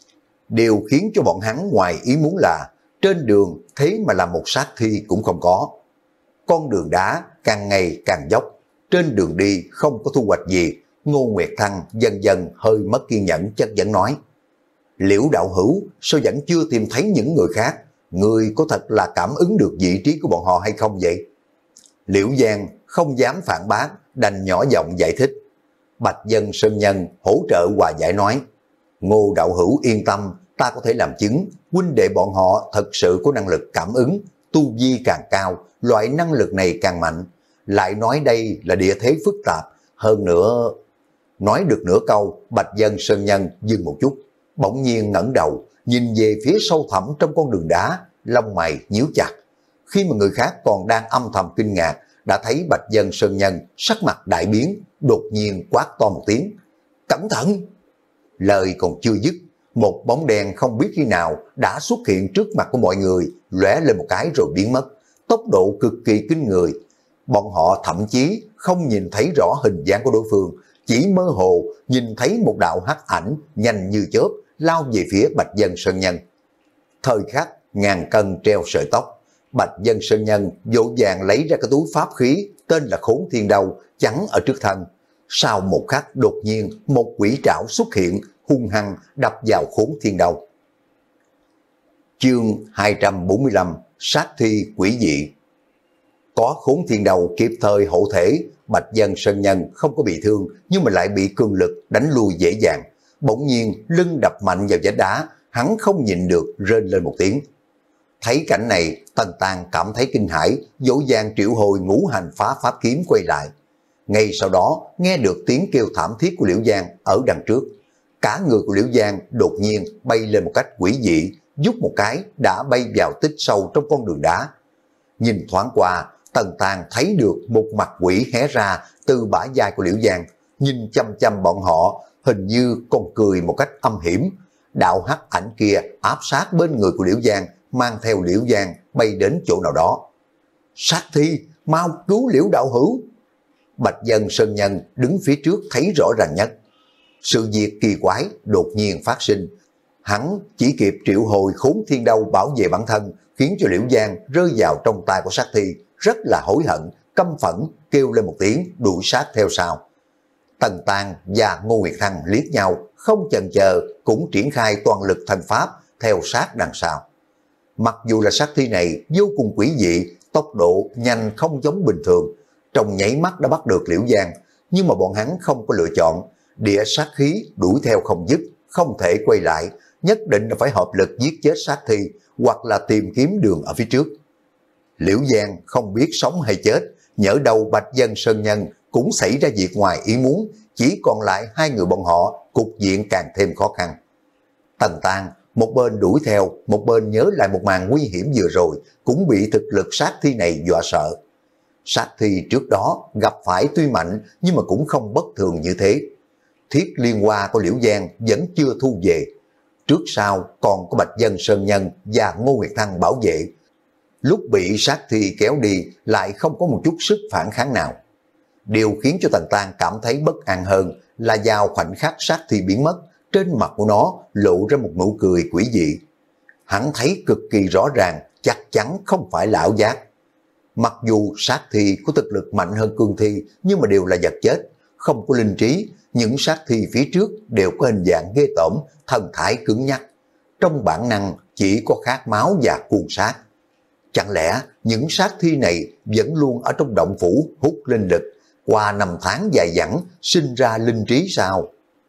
Speaker 1: Điều khiến cho bọn hắn ngoài ý muốn là trên đường thế mà làm một sát thi cũng không có. Con đường đá càng ngày càng dốc, trên đường đi không có thu hoạch gì. Ngô Nguyệt Thăng dần dần hơi mất kiên nhẫn, chất vấn nói, Liễu đạo hữu sao vẫn chưa tìm thấy những người khác, người có thật là cảm ứng được vị trí của bọn họ hay không vậy? Liễu Giang không dám phản bác, đành nhỏ giọng giải thích. Bạch Dân Sơn Nhân hỗ trợ hòa giải nói, Ngô đạo hữu yên tâm, ta có thể làm chứng, huynh đệ bọn họ thật sự có năng lực cảm ứng, tu vi càng cao, loại năng lực này càng mạnh. Lại nói đây là địa thế phức tạp, hơn nữa... Nói được nửa câu, Bạch Dân Sơn Nhân dừng một chút, bỗng nhiên ngẩng đầu, nhìn về phía sâu thẳm trong con đường đá, lông mày nhíu chặt. Khi mà người khác còn đang âm thầm kinh ngạc, đã thấy Bạch Dân Sơn Nhân sắc mặt đại biến, đột nhiên quát to một tiếng. Cẩn thận! Lời còn chưa dứt, một bóng đen không biết khi nào đã xuất hiện trước mặt của mọi người, lóe lên một cái rồi biến mất, tốc độ cực kỳ kinh người. Bọn họ thậm chí không nhìn thấy rõ hình dáng của đối phương, chỉ mơ hồ nhìn thấy một đạo hắc ảnh nhanh như chớp lao về phía Bạch Dân Sơn Nhân. Thời khắc ngàn cân treo sợi tóc, Bạch Dân Sơn Nhân vội vàng lấy ra cái túi pháp khí tên là Khốn Thiên Đao chắn ở trước thân. Sau một khắc đột nhiên một quỷ trảo xuất hiện, hung hăng đập vào Khốn Thiên Đao. Chương hai trăm bốn mươi lăm, sát thi quỷ dị. Có Khốn Thiên Đao kịp thời hộ thể, Bạch Dân Sơn Nhân không có bị thương nhưng mà lại bị cường lực đánh lui dễ dàng. Bỗng nhiên lưng đập mạnh vào vách đá, hắn không nhịn được rên lên một tiếng. Thấy cảnh này, Tần Tàng cảm thấy kinh hãi, dỗ dàng triệu hồi ngũ hành phá pháp kiếm quay lại. Ngay sau đó nghe được tiếng kêu thảm thiết của Liễu Giang ở đằng trước. Cả người của Liễu Giang đột nhiên bay lên một cách quỷ dị, giúp một cái đã bay vào tích sâu trong con đường đá. Nhìn thoáng qua, Tần Tàng thấy được một mặt quỷ hé ra từ bả vai của Liễu Giang, nhìn chăm chăm bọn họ, hình như còn cười một cách âm hiểm. Đạo hắc ảnh kia áp sát bên người của Liễu Giang, mang theo Liễu Giang bay đến chỗ nào đó. Sát thi, mau cứu Liễu đạo hữu! Bạch Dân Sơn Nhân đứng phía trước thấy rõ ràng nhất. Sự việc kỳ quái đột nhiên phát sinh. Hắn chỉ kịp triệu hồi Khốn Thiên Đao bảo vệ bản thân, khiến cho Liễu Giang rơi vào trong tay của sát thi, rất là hối hận, căm phẫn, kêu lên một tiếng đuổi sát theo sau. Tần Tàng và Ngô Nguyệt Thăng liếc nhau, không chần chờ cũng triển khai toàn lực thần pháp theo sát đằng sau. Mặc dù là sát thi này vô cùng quỷ dị, tốc độ nhanh không giống bình thường, trong nháy mắt đã bắt được Liễu Giang, nhưng mà bọn hắn không có lựa chọn, địa sát khí đuổi theo không dứt, không thể quay lại, nhất định là phải hợp lực giết chết sát thi hoặc là tìm kiếm đường ở phía trước. Liễu Giang không biết sống hay chết, nhỡ đầu Bạch Dân Sơn Nhân cũng xảy ra việc ngoài ý muốn, chỉ còn lại hai người bọn họ, cục diện càng thêm khó khăn. Tần Tàng một bên đuổi theo, một bên nhớ lại một màn nguy hiểm vừa rồi, cũng bị thực lực sát thi này dọa sợ. Sát thi trước đó gặp phải tuy mạnh nhưng mà cũng không bất thường như thế. Thiết liên hoa của Liễu Giang vẫn chưa thu về. Trước sau còn có Bạch Dân Sơn Nhân và Ngô Nguyệt Thăng bảo vệ. Lúc bị sát thi kéo đi lại không có một chút sức phản kháng nào. Điều khiến cho Tần Tàng cảm thấy bất an hơn là vào khoảnh khắc sát thi biến mất, trên mặt của nó lộ ra một nụ cười quỷ dị. Hắn thấy cực kỳ rõ ràng, chắc chắn không phải là ảo giác. Mặc dù sát thi có thực lực mạnh hơn cương thi, nhưng mà đều là vật chết, không có linh trí. Những sát thi phía trước đều có hình dạng ghê tởm, thần thái cứng nhắc. Trong bản năng chỉ có khát máu và cuồng sát. Chẳng lẽ những sát thi này vẫn luôn ở trong động phủ hút linh lực, qua năm tháng dài dẳng sinh ra linh trí sao?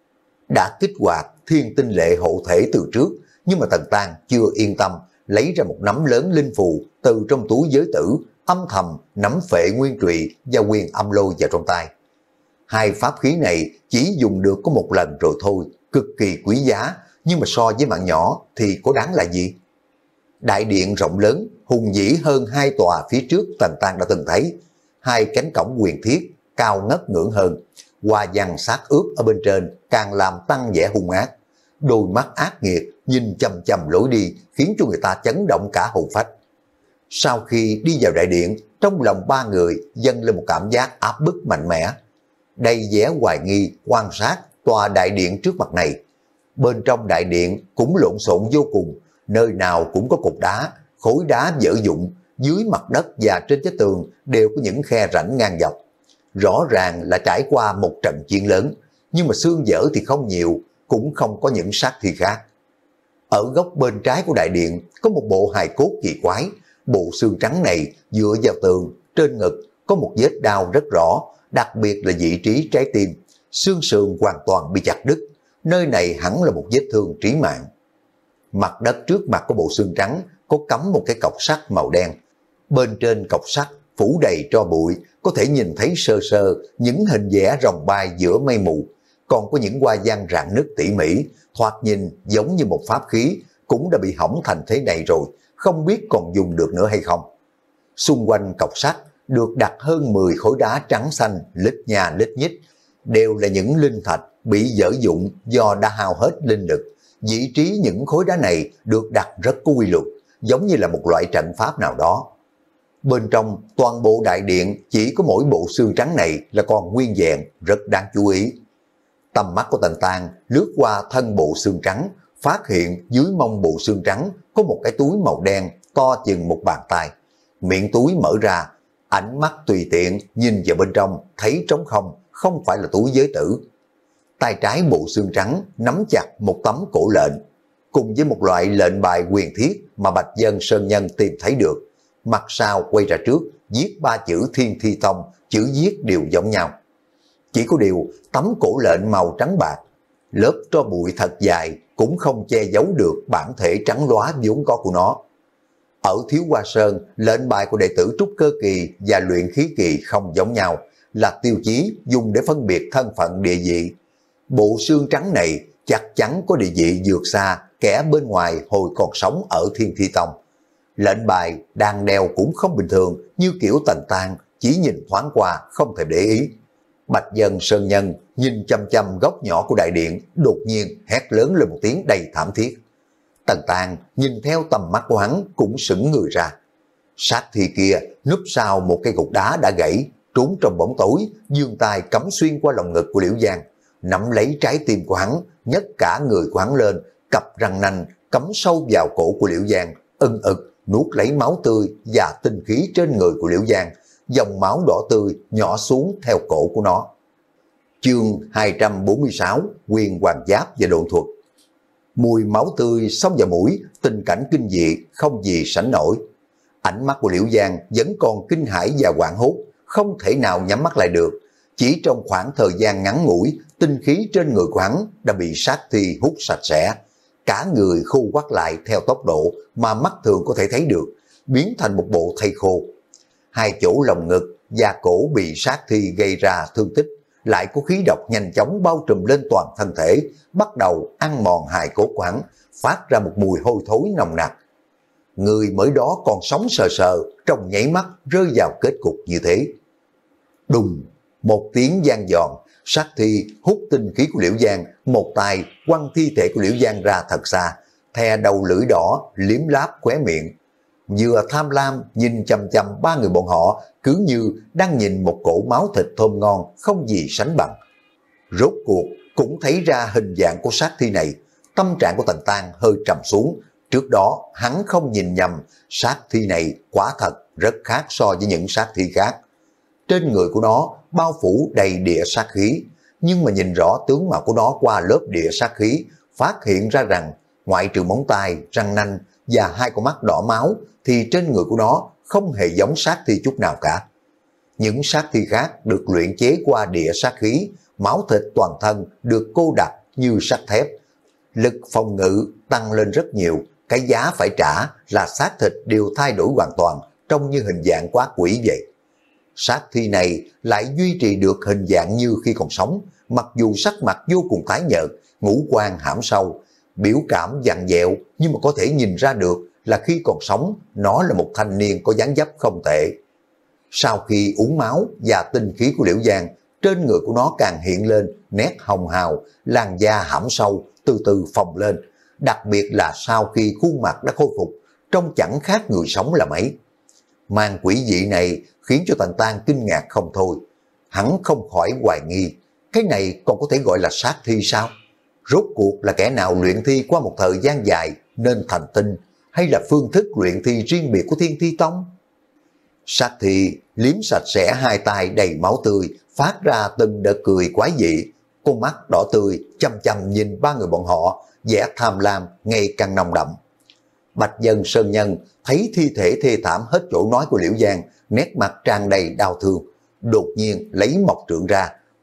Speaker 1: Đã kích hoạt thiên tinh lệ hộ thể từ trước, nhưng mà Tần Tàng chưa yên tâm, lấy ra một nắm lớn linh phù từ trong túi giới tử, âm thầm nắm phệ nguyên trụy và quyền âm lôi vào trong tay. Hai pháp khí này chỉ dùng được có một lần rồi thôi, cực kỳ quý giá, nhưng mà so với mạng nhỏ thì có đáng là gì? Đại điện rộng lớn, hùng vĩ hơn hai tòa phía trước Tần Tàng đã từng thấy. Hai cánh cổng huyền thiết, cao ngất ngưỡng hơn. Hoa văn sát ướp ở bên trên càng làm tăng vẻ hung ác. Đôi mắt ác nghiệt nhìn chầm chầm lối đi, khiến cho người ta chấn động cả hồn phách. Sau khi đi vào đại điện, trong lòng ba người dâng lên một cảm giác áp bức mạnh mẽ. Đầy vẻ hoài nghi quan sát tòa đại điện trước mặt này. Bên trong đại điện cũng lộn xộn vô cùng, nơi nào cũng có cục đá, khối đá dở dụng, dưới mặt đất và trên vách tường đều có những khe rãnh ngang dọc. Rõ ràng là trải qua một trận chiến lớn, nhưng mà xương dở thì không nhiều, cũng không có những sát thi khác. Ở góc bên trái của đại điện có một bộ hài cốt kỳ quái, bộ xương trắng này dựa vào tường, trên ngực có một vết đau rất rõ, đặc biệt là vị trí trái tim, xương sườn hoàn toàn bị chặt đứt, nơi này hẳn là một vết thương trí mạng. Mặt đất trước mặt của bộ xương trắng có cắm một cái cọc sắt màu đen. Bên trên cọc sắt phủ đầy tro bụi, có thể nhìn thấy sơ sơ những hình vẽ rồng bay giữa mây mù, còn có những hoa văn rạn nứt tỉ mỉ, thoạt nhìn giống như một pháp khí, cũng đã bị hỏng thành thế này rồi, không biết còn dùng được nữa hay không. Xung quanh cọc sắt được đặt hơn mười khối đá trắng xanh lít nha lít nhít, đều là những linh thạch bị dở dụng do đã hao hết linh lực. Vị trí những khối đá này được đặt rất có quy luật, giống như là một loại trận pháp nào đó. Bên trong toàn bộ đại điện chỉ có mỗi bộ xương trắng này là còn nguyên vẹn, rất đáng chú ý. Tầm mắt của Tần Tang lướt qua thân bộ xương trắng, phát hiện dưới mông bộ xương trắng có một cái túi màu đen to chừng một bàn tay. Miệng túi mở ra, ánh mắt tùy tiện nhìn vào bên trong, thấy trống không, không phải là túi giới tử. Tay trái bộ xương trắng nắm chặt một tấm cổ lệnh, cùng với một loại lệnh bài quyền thiết mà Bạch Dân Sơn Nhân tìm thấy được. Mặt sau quay ra trước, viết ba chữ Thiên Thi Tông, chữ viết đều giống nhau. Chỉ có điều tấm cổ lệnh màu trắng bạc, lớp tro bụi thật dài cũng không che giấu được bản thể trắng lóa vốn có của nó. Ở Thiếu Hoa Sơn, lệnh bài của đệ tử trúc cơ kỳ và luyện khí kỳ không giống nhau, là tiêu chí dùng để phân biệt thân phận địa vị. Bộ xương trắng này chắc chắn có địa vị vượt xa kẻ bên ngoài hồi còn sống ở Thiên Thi Tông. Lệnh bài đang đeo cũng không bình thường, như kiểu Tần Tang chỉ nhìn thoáng qua không thể để ý. Bạch Dân Sơn Nhân nhìn chăm chăm góc nhỏ của đại điện, đột nhiên hét lớn lên một tiếng đầy thảm thiết. Tần Tang nhìn theo tầm mắt của hắn cũng sững người ra. Sát thi kia núp sau một cây cục đá đã gãy, trốn trong bóng tối, giương tay cắm xuyên qua lòng ngực của Liễu Giang, nắm lấy trái tim của hắn, nhấc cả người của hắn lên, cặp răng nanh cắm sâu vào cổ của Liễu Giang, ưng ực nuốt lấy máu tươi và tinh khí trên người của Liễu Giang, dòng máu đỏ tươi nhỏ xuống theo cổ của nó. Chương hai trăm bốn mươi sáu, Quyền Hoàng Giáp và Độn Thuật. Mùi máu tươi xông vào mũi, tình cảnh kinh dị không gì sánh nổi. Ánh mắt của Liễu Giang vẫn còn kinh hãi và hoảng hốt, không thể nào nhắm mắt lại được. Chỉ trong khoảng thời gian ngắn ngủi, tinh khí trên người của hắn đã bị sát thi hút sạch sẽ. Cả người khô quắt lại theo tốc độ mà mắt thường có thể thấy được, biến thành một bộ thây khô. Hai chỗ lồng ngực và cổ bị sát thi gây ra thương tích, lại có khí độc nhanh chóng bao trùm lên toàn thân thể, bắt đầu ăn mòn hài cốt của hắn, phát ra một mùi hôi thối nồng nặc. Người mới đó còn sống sờ sờ, trong nháy mắt rơi vào kết cục như thế. Đùng, một tiếng vang giòn, sát thi hút tinh khí của Liễu Giang, một tay quăng thi thể của Liễu Giang ra thật xa, thè đầu lưỡi đỏ liếm láp khóe miệng, vừa tham lam nhìn chằm chằm ba người bọn họ, cứ như đang nhìn một cổ máu thịt thơm ngon không gì sánh bằng. Rốt cuộc cũng thấy ra hình dạng của sát thi này, tâm trạng của Tần Tang hơi trầm xuống. Trước đó hắn không nhìn nhầm, sát thi này quả thật rất khác so với những sát thi khác. Trên người của nó bao phủ đầy địa sát khí, nhưng mà nhìn rõ tướng mạo của nó qua lớp địa sát khí, phát hiện ra rằng ngoại trừ móng tay, răng nanh và hai con mắt đỏ máu, thì trên người của nó không hề giống sát thi chút nào cả. Những sát thi khác được luyện chế qua địa sát khí, máu thịt toàn thân được cô đặc như sắt thép. Lực phòng ngự tăng lên rất nhiều, cái giá phải trả là xác thịt đều thay đổi hoàn toàn, trông như hình dạng quá quỷ vậy. Sát thi này lại duy trì được hình dạng như khi còn sống, mặc dù sắc mặt vô cùng tái nhợt, ngũ quan hãm sâu, biểu cảm dặn dẹo, nhưng mà có thể nhìn ra được là khi còn sống, nó là một thanh niên có dáng dấp không tệ. Sau khi uống máu và tinh khí của Liễu Giang, trên người của nó càng hiện lên nét hồng hào, làn da hãm sâu, từ từ phồng lên. Đặc biệt là sau khi khuôn mặt đã khôi phục, trông chẳng khác người sống là mấy. Màn quỷ dị này khiến cho Tần Tang kinh ngạc không thôi. Hắn không khỏi hoài nghi, cái này còn có thể gọi là sát thi sao? Rốt cuộc là kẻ nào luyện thi qua một thời gian dài nên thành tinh, hay là phương thức luyện thi riêng biệt của Thiên Thi Tông? Sát thi liếm sạch sẽ hai tay đầy máu tươi, phát ra từng đợt cười quái dị, con mắt đỏ tươi chăm chăm nhìn ba người bọn họ, vẻ tham lam ngày càng nồng đậm. Bạch Dân Sơn Nhân thấy thi thể thê thảm hết chỗ nói của Liễu Giang, nét mặt tràn đầy đau thương, đột nhiên lấy mộc trượng ra,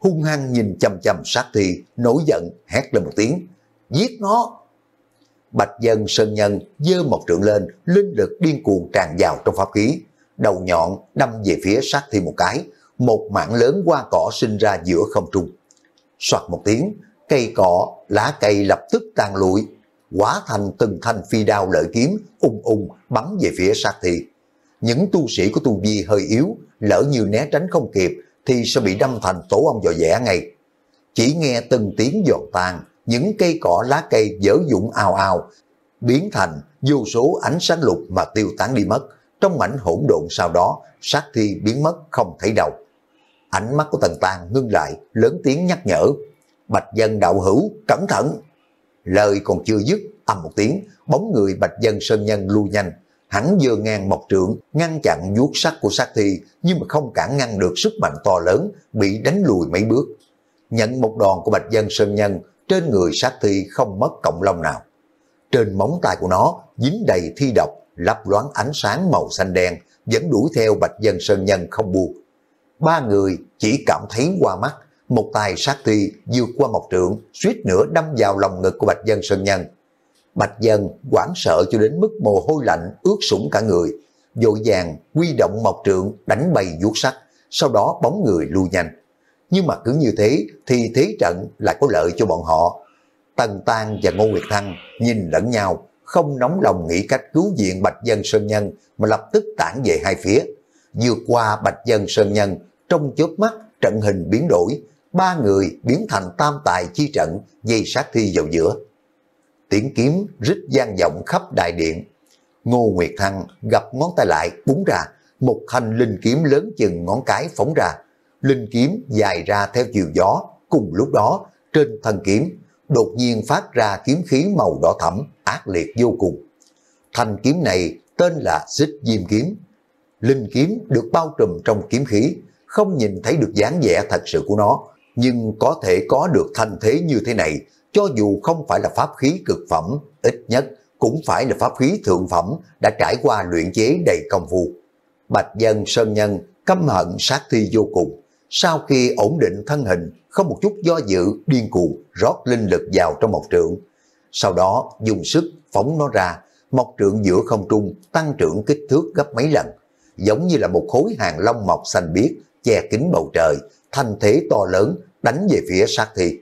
Speaker 1: hung hăng nhìn chăm chăm sát thi, nổi giận hét lên một tiếng, giết nó. Bạch Dân Sơn Nhân giơ một trượng lên, linh lực điên cuồng tràn vào trong pháp khí, đầu nhọn đâm về phía sát thi một cái, một mảng lớn hoa cỏ sinh ra giữa không trung. Soạt một tiếng, cây cỏ, lá cây lập tức tan lụi, hóa thành từng thanh phi đao lợi kiếm ung ung bắn về phía sát thi. Những tu sĩ của tu vi hơi yếu, lỡ như né tránh không kịp thì sẽ bị đâm thành tổ ong vò vẽ ngay. Chỉ nghe từng tiếng giòn tan, những cây cỏ lá cây dở dụng ào ào, biến thành vô số ánh sáng lục mà tiêu tán đi mất. Trong mảnh hỗn độn sau đó, sát thi biến mất không thấy đâu. Ánh mắt của Tần Tang ngưng lại, lớn tiếng nhắc nhở, Bạch Dân đạo hữu, cẩn thận. Lời còn chưa dứt, ầm một tiếng, bóng người Bạch Dân Sơn Nhân lui nhanh. Hắn giơ ngang một trượng, ngăn chặn vuốt sắc của sát thi, nhưng mà không cản ngăn được sức mạnh to lớn, bị đánh lùi mấy bước. Nhận một đòn của Bạch Dân Sơn Nhân, trên người sát thi không mất cọng lông nào. Trên móng tay của nó dính đầy thi độc, lấp loáng ánh sáng màu xanh đen, vẫn đuổi theo Bạch Dân Sơn Nhân không buông. Ba người chỉ cảm thấy qua mắt, một tay sát thi vượt qua một trượng, suýt nữa đâm vào lòng ngực của Bạch Dân Sơn Nhân. Bạch Dân hoảng sợ cho đến mức mồ hôi lạnh ướt sũng cả người, vội vàng huy động một trượng đánh bay vuốt sắt, sau đó bóng người lui nhanh. Nhưng mà cứ như thế thì thế trận lại có lợi cho bọn họ. Tần Tang và Ngô Nguyệt Thăng nhìn lẫn nhau, không nóng lòng nghĩ cách cứu viện Bạch Dân Sơn Nhân mà lập tức tản về hai phía. Vượt qua Bạch Dân Sơn Nhân, trong chớp mắt trận hình biến đổi, ba người biến thành tam tài chi trận dây sát thi vào giữa. Tiếng kiếm rít vang vọng khắp đại điện. Ngô Nguyệt Thăng gập ngón tay lại búng ra, một thanh linh kiếm lớn chừng ngón cái phóng ra. Linh kiếm dài ra theo chiều gió, cùng lúc đó trên thân kiếm đột nhiên phát ra kiếm khí màu đỏ thẫm, ác liệt vô cùng. Thanh kiếm này tên là Xích Diêm Kiếm. Linh kiếm được bao trùm trong kiếm khí, không nhìn thấy được dáng vẻ thật sự của nó, nhưng có thể có được thanh thế như thế này, cho dù không phải là pháp khí cực phẩm, ít nhất cũng phải là pháp khí thượng phẩm đã trải qua luyện chế đầy công phu. Bạch Dân Sơn Nhân căm hận sát thi vô cùng, sau khi ổn định thân hình, không một chút do dự, điên cuồng rót linh lực vào trong một trượng. Sau đó dùng sức phóng nó ra, một trượng giữa không trung tăng trưởng kích thước gấp mấy lần, giống như là một khối hàng long mọc xanh biếc che kín bầu trời, thanh thế to lớn đánh về phía sát thi.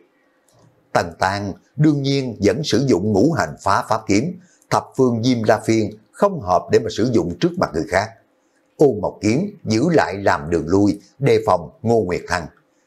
Speaker 1: Tần Tang đương nhiên vẫn sử dụng ngũ hành phá pháp kiếm, thập phương Diêm La Phiên không hợp để mà sử dụng trước mặt người khác. Ôn một kiếm giữ lại làm đường lui, đề phòng Ngô Nguyệt Thăng.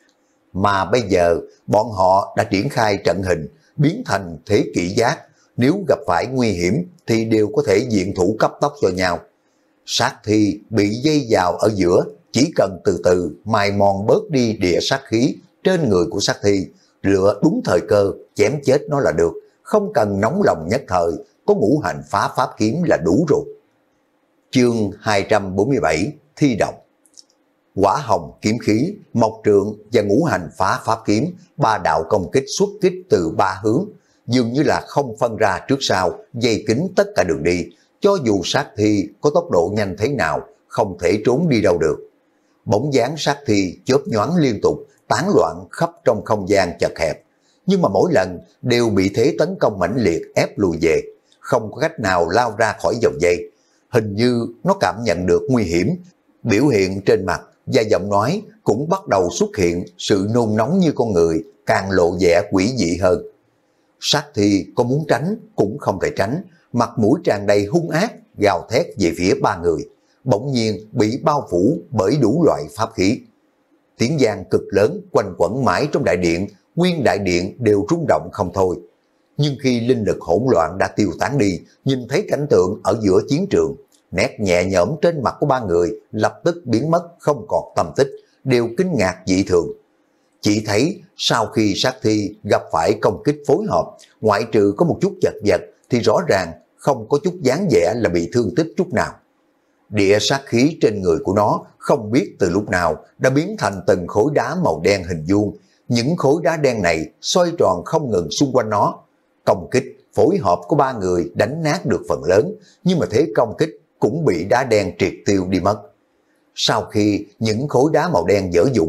Speaker 1: Mà bây giờ bọn họ đã triển khai trận hình, biến thành thế kỷ giác, nếu gặp phải nguy hiểm thì đều có thể diện thủ cấp tốc cho nhau. Sát thi bị dây vào ở giữa, chỉ cần từ từ mài mòn bớt đi địa sát khí trên người của sát thi, lựa đúng thời cơ chém chết nó là được, không cần nóng lòng nhất thời, có ngũ hành phá pháp kiếm là đủ rồi. Chương hai trăm bốn mươi bảy Thi động. Quả hồng kiếm khí, mộc trượng và ngũ hành phá pháp kiếm, ba đạo công kích xuất kích từ ba hướng, dường như là không phân ra trước sau, dây kín tất cả đường đi, cho dù sát thi có tốc độ nhanh thế nào, không thể trốn đi đâu được. Bóng dáng sát thi chớp nhoáng liên tục, tán loạn khắp trong không gian chật hẹp, nhưng mà mỗi lần đều bị thế tấn công mãnh liệt ép lùi về, không có cách nào lao ra khỏi vòng dây. Hình như nó cảm nhận được nguy hiểm, biểu hiện trên mặt và giọng nói cũng bắt đầu xuất hiện sự nôn nóng như con người, càng lộ vẻ quỷ dị hơn. Sát thi có muốn tránh cũng không thể tránh, mặt mũi tràn đầy hung ác, gào thét về phía ba người, bỗng nhiên bị bao phủ bởi đủ loại pháp khí. Tiếng vang cực lớn quanh quẩn mãi trong đại điện, nguyên đại điện đều rung động không thôi. Nhưng khi linh lực hỗn loạn đã tiêu tán đi, nhìn thấy cảnh tượng ở giữa chiến trường, nét nhẹ nhõm trên mặt của ba người lập tức biến mất không còn tâm tích, đều kinh ngạc dị thường. Chỉ thấy sau khi sát thi gặp phải công kích phối hợp, ngoại trừ có một chút chật vật thì rõ ràng không có chút dáng vẻ là bị thương tích chút nào. Địa sát khí trên người của nó không biết từ lúc nào đã biến thành từng khối đá màu đen hình vuông. Những khối đá đen này xoay tròn không ngừng xung quanh nó. Công kích phối hợp của ba người đánh nát được phần lớn, nhưng mà thế công kích cũng bị đá đen triệt tiêu đi mất. Sau khi những khối đá màu đen dở dụng,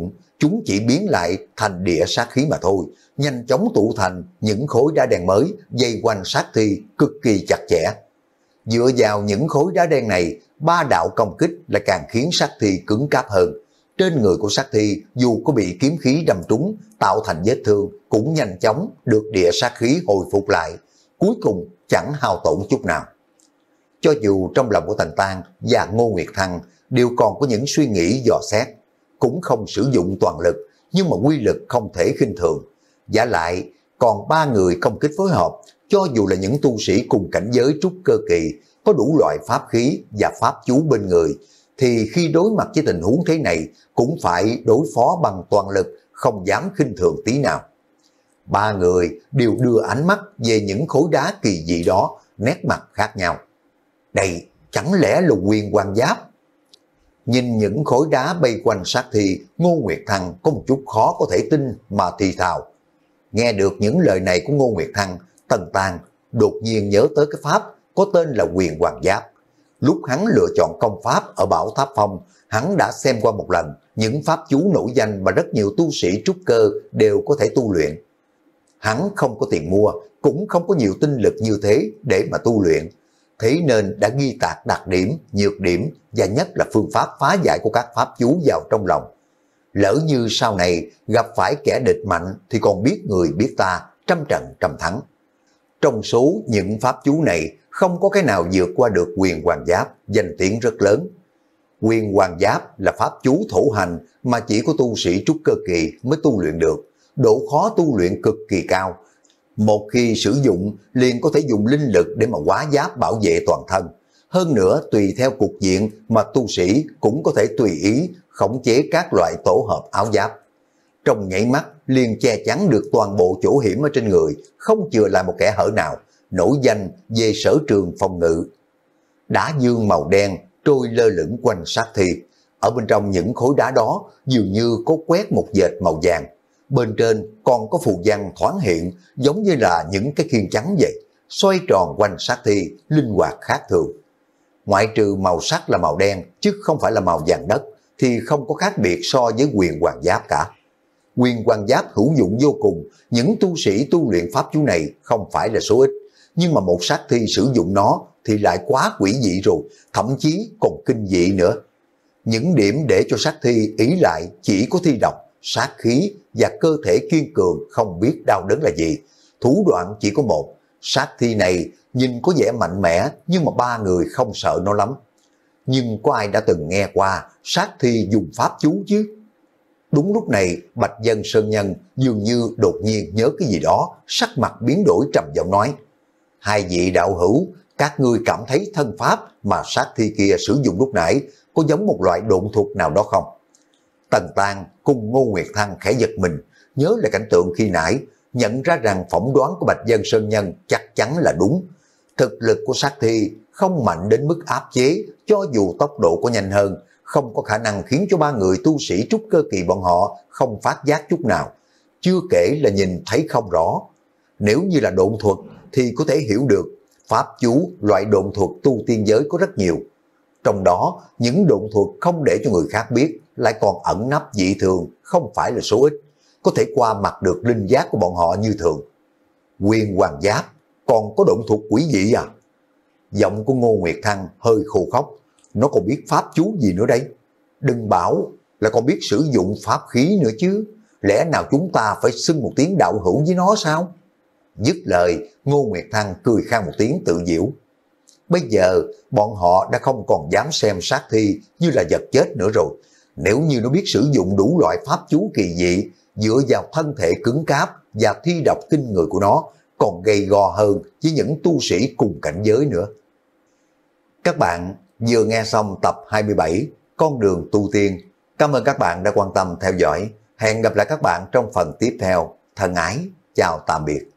Speaker 1: chúng chỉ biến lại thành địa sát khí mà thôi, nhanh chóng tụ thành những khối đá đen mới dây quanh sát thi cực kỳ chặt chẽ. Dựa vào những khối đá đen này, ba đạo công kích lại càng khiến sát thi cứng cáp hơn. Trên người của sát thi dù có bị kiếm khí đâm trúng tạo thành vết thương cũng nhanh chóng được địa sát khí hồi phục lại, cuối cùng chẳng hao tổn chút nào. Cho dù trong lòng của Tần Tang và Ngô Nguyệt Thăng đều còn có những suy nghĩ dò xét, cũng không sử dụng toàn lực, nhưng mà quy lực không thể khinh thường. Giả lại còn ba người công kích phối hợp, cho dù là những tu sĩ cùng cảnh giới trúc cơ kỳ, có đủ loại pháp khí và pháp chú bên người, thì khi đối mặt với tình huống thế này cũng phải đối phó bằng toàn lực, không dám khinh thường tí nào. Ba người đều đưa ánh mắt về những khối đá kỳ dị đó, nét mặt khác nhau. Đây chẳng lẽ là Huyền Hoàng Giáp? Nhìn những khối đá bay quanh sát thi, Ngô Nguyệt Thăng có một chút khó có thể tin mà thì thào. Nghe được những lời này của Ngô Nguyệt Thăng, Tần Tang đột nhiên nhớ tới cái pháp có tên là Huyền Hoàng Giáp. Lúc hắn lựa chọn công pháp ở Bảo Tháp Phong, hắn đã xem qua một lần những pháp chú nổi danh mà rất nhiều tu sĩ trúc cơ đều có thể tu luyện. Hắn không có tiền mua, cũng không có nhiều tinh lực như thế để mà tu luyện. Thế nên đã ghi tạc đặc điểm, nhược điểm và nhất là phương pháp phá giải của các pháp chú vào trong lòng. Lỡ như sau này gặp phải kẻ địch mạnh thì còn biết người biết ta, trăm trận trăm thắng. Trong số những pháp chú này, không có cái nào vượt qua được Huyền Hoàng Giáp, danh tiếng rất lớn. Huyền Hoàng Giáp là pháp chú thổ hành mà chỉ có tu sĩ trúc cơ kỳ mới tu luyện được, độ khó tu luyện cực kỳ cao. Một khi sử dụng liền có thể dùng linh lực để mà hóa giáp bảo vệ toàn thân. Hơn nữa tùy theo cục diện mà tu sĩ cũng có thể tùy ý khống chế các loại tổ hợp áo giáp. Trong nhảy mắt liền che chắn được toàn bộ chỗ hiểm ở trên người, không chừa lại một kẻ hở nào, nổi danh về sở trường phòng ngự. Đá dương màu đen trôi lơ lửng quanh sát thi. Ở bên trong những khối đá đó dường như có quét một vệt màu vàng. Bên trên còn có phù văn thoáng hiện, giống như là những cái khiên trắng vậy, xoay tròn quanh sát thi, linh hoạt khác thường. Ngoại trừ màu sắc là màu đen, chứ không phải là màu vàng đất, thì không có khác biệt so với Huyền Hoàng Giáp cả. Huyền Hoàng Giáp hữu dụng vô cùng, những tu sĩ tu luyện pháp chú này không phải là số ít, nhưng mà một sát thi sử dụng nó thì lại quá quỷ dị rồi, thậm chí còn kinh dị nữa. Những điểm để cho sát thi ý lại chỉ có thi độc, sát khí và cơ thể kiên cường không biết đau đớn là gì. Thủ đoạn chỉ có một, sát thi này nhìn có vẻ mạnh mẽ nhưng mà ba người không sợ nó lắm. Nhưng có ai đã từng nghe qua sát thi dùng pháp chú chứ? Đúng lúc này Bạch Dân Sơn Nhân dường như đột nhiên nhớ cái gì đó, sắc mặt biến đổi trầm giọng nói: hai vị đạo hữu, các ngươi cảm thấy thân pháp mà sát thi kia sử dụng lúc nãy có giống một loại độn thuật nào đó không? Tần Tang cùng Ngô Nguyệt Thăng khẽ giật mình, nhớ lại cảnh tượng khi nãy, nhận ra rằng phỏng đoán của Bạch Dân Sơn Nhân chắc chắn là đúng. Thực lực của sát thi không mạnh đến mức áp chế, cho dù tốc độ có nhanh hơn, không có khả năng khiến cho ba người tu sĩ trúc cơ kỳ bọn họ không phát giác chút nào. Chưa kể là nhìn thấy không rõ. Nếu như là độn thuật thì có thể hiểu được, pháp chú loại độn thuật tu tiên giới có rất nhiều. Trong đó, những độn thuật không để cho người khác biết, lại còn ẩn nấp dị thường, không phải là số ít, có thể qua mặt được linh giác của bọn họ như thường. Huyền Hoàng Giáp còn có độn thuật quỷ dị à? Giọng của Ngô Nguyệt Thăng hơi khô khóc, nó còn biết pháp chú gì nữa đây? Đừng bảo là còn biết sử dụng pháp khí nữa chứ, lẽ nào chúng ta phải xưng một tiếng đạo hữu với nó sao? Dứt lời, Ngô Nguyệt Thăng cười khan một tiếng tự giễu. Bây giờ bọn họ đã không còn dám xem sát thi như là vật chết nữa rồi. Nếu như nó biết sử dụng đủ loại pháp chú kỳ dị, dựa vào thân thể cứng cáp và thi độc kinh người của nó, còn gầy gò hơn với những tu sĩ cùng cảnh giới nữa. Các bạn vừa nghe xong tập hai mươi bảy Con đường tu tiên. Cảm ơn các bạn đã quan tâm theo dõi. Hẹn gặp lại các bạn trong phần tiếp theo. Thân ái, chào tạm biệt.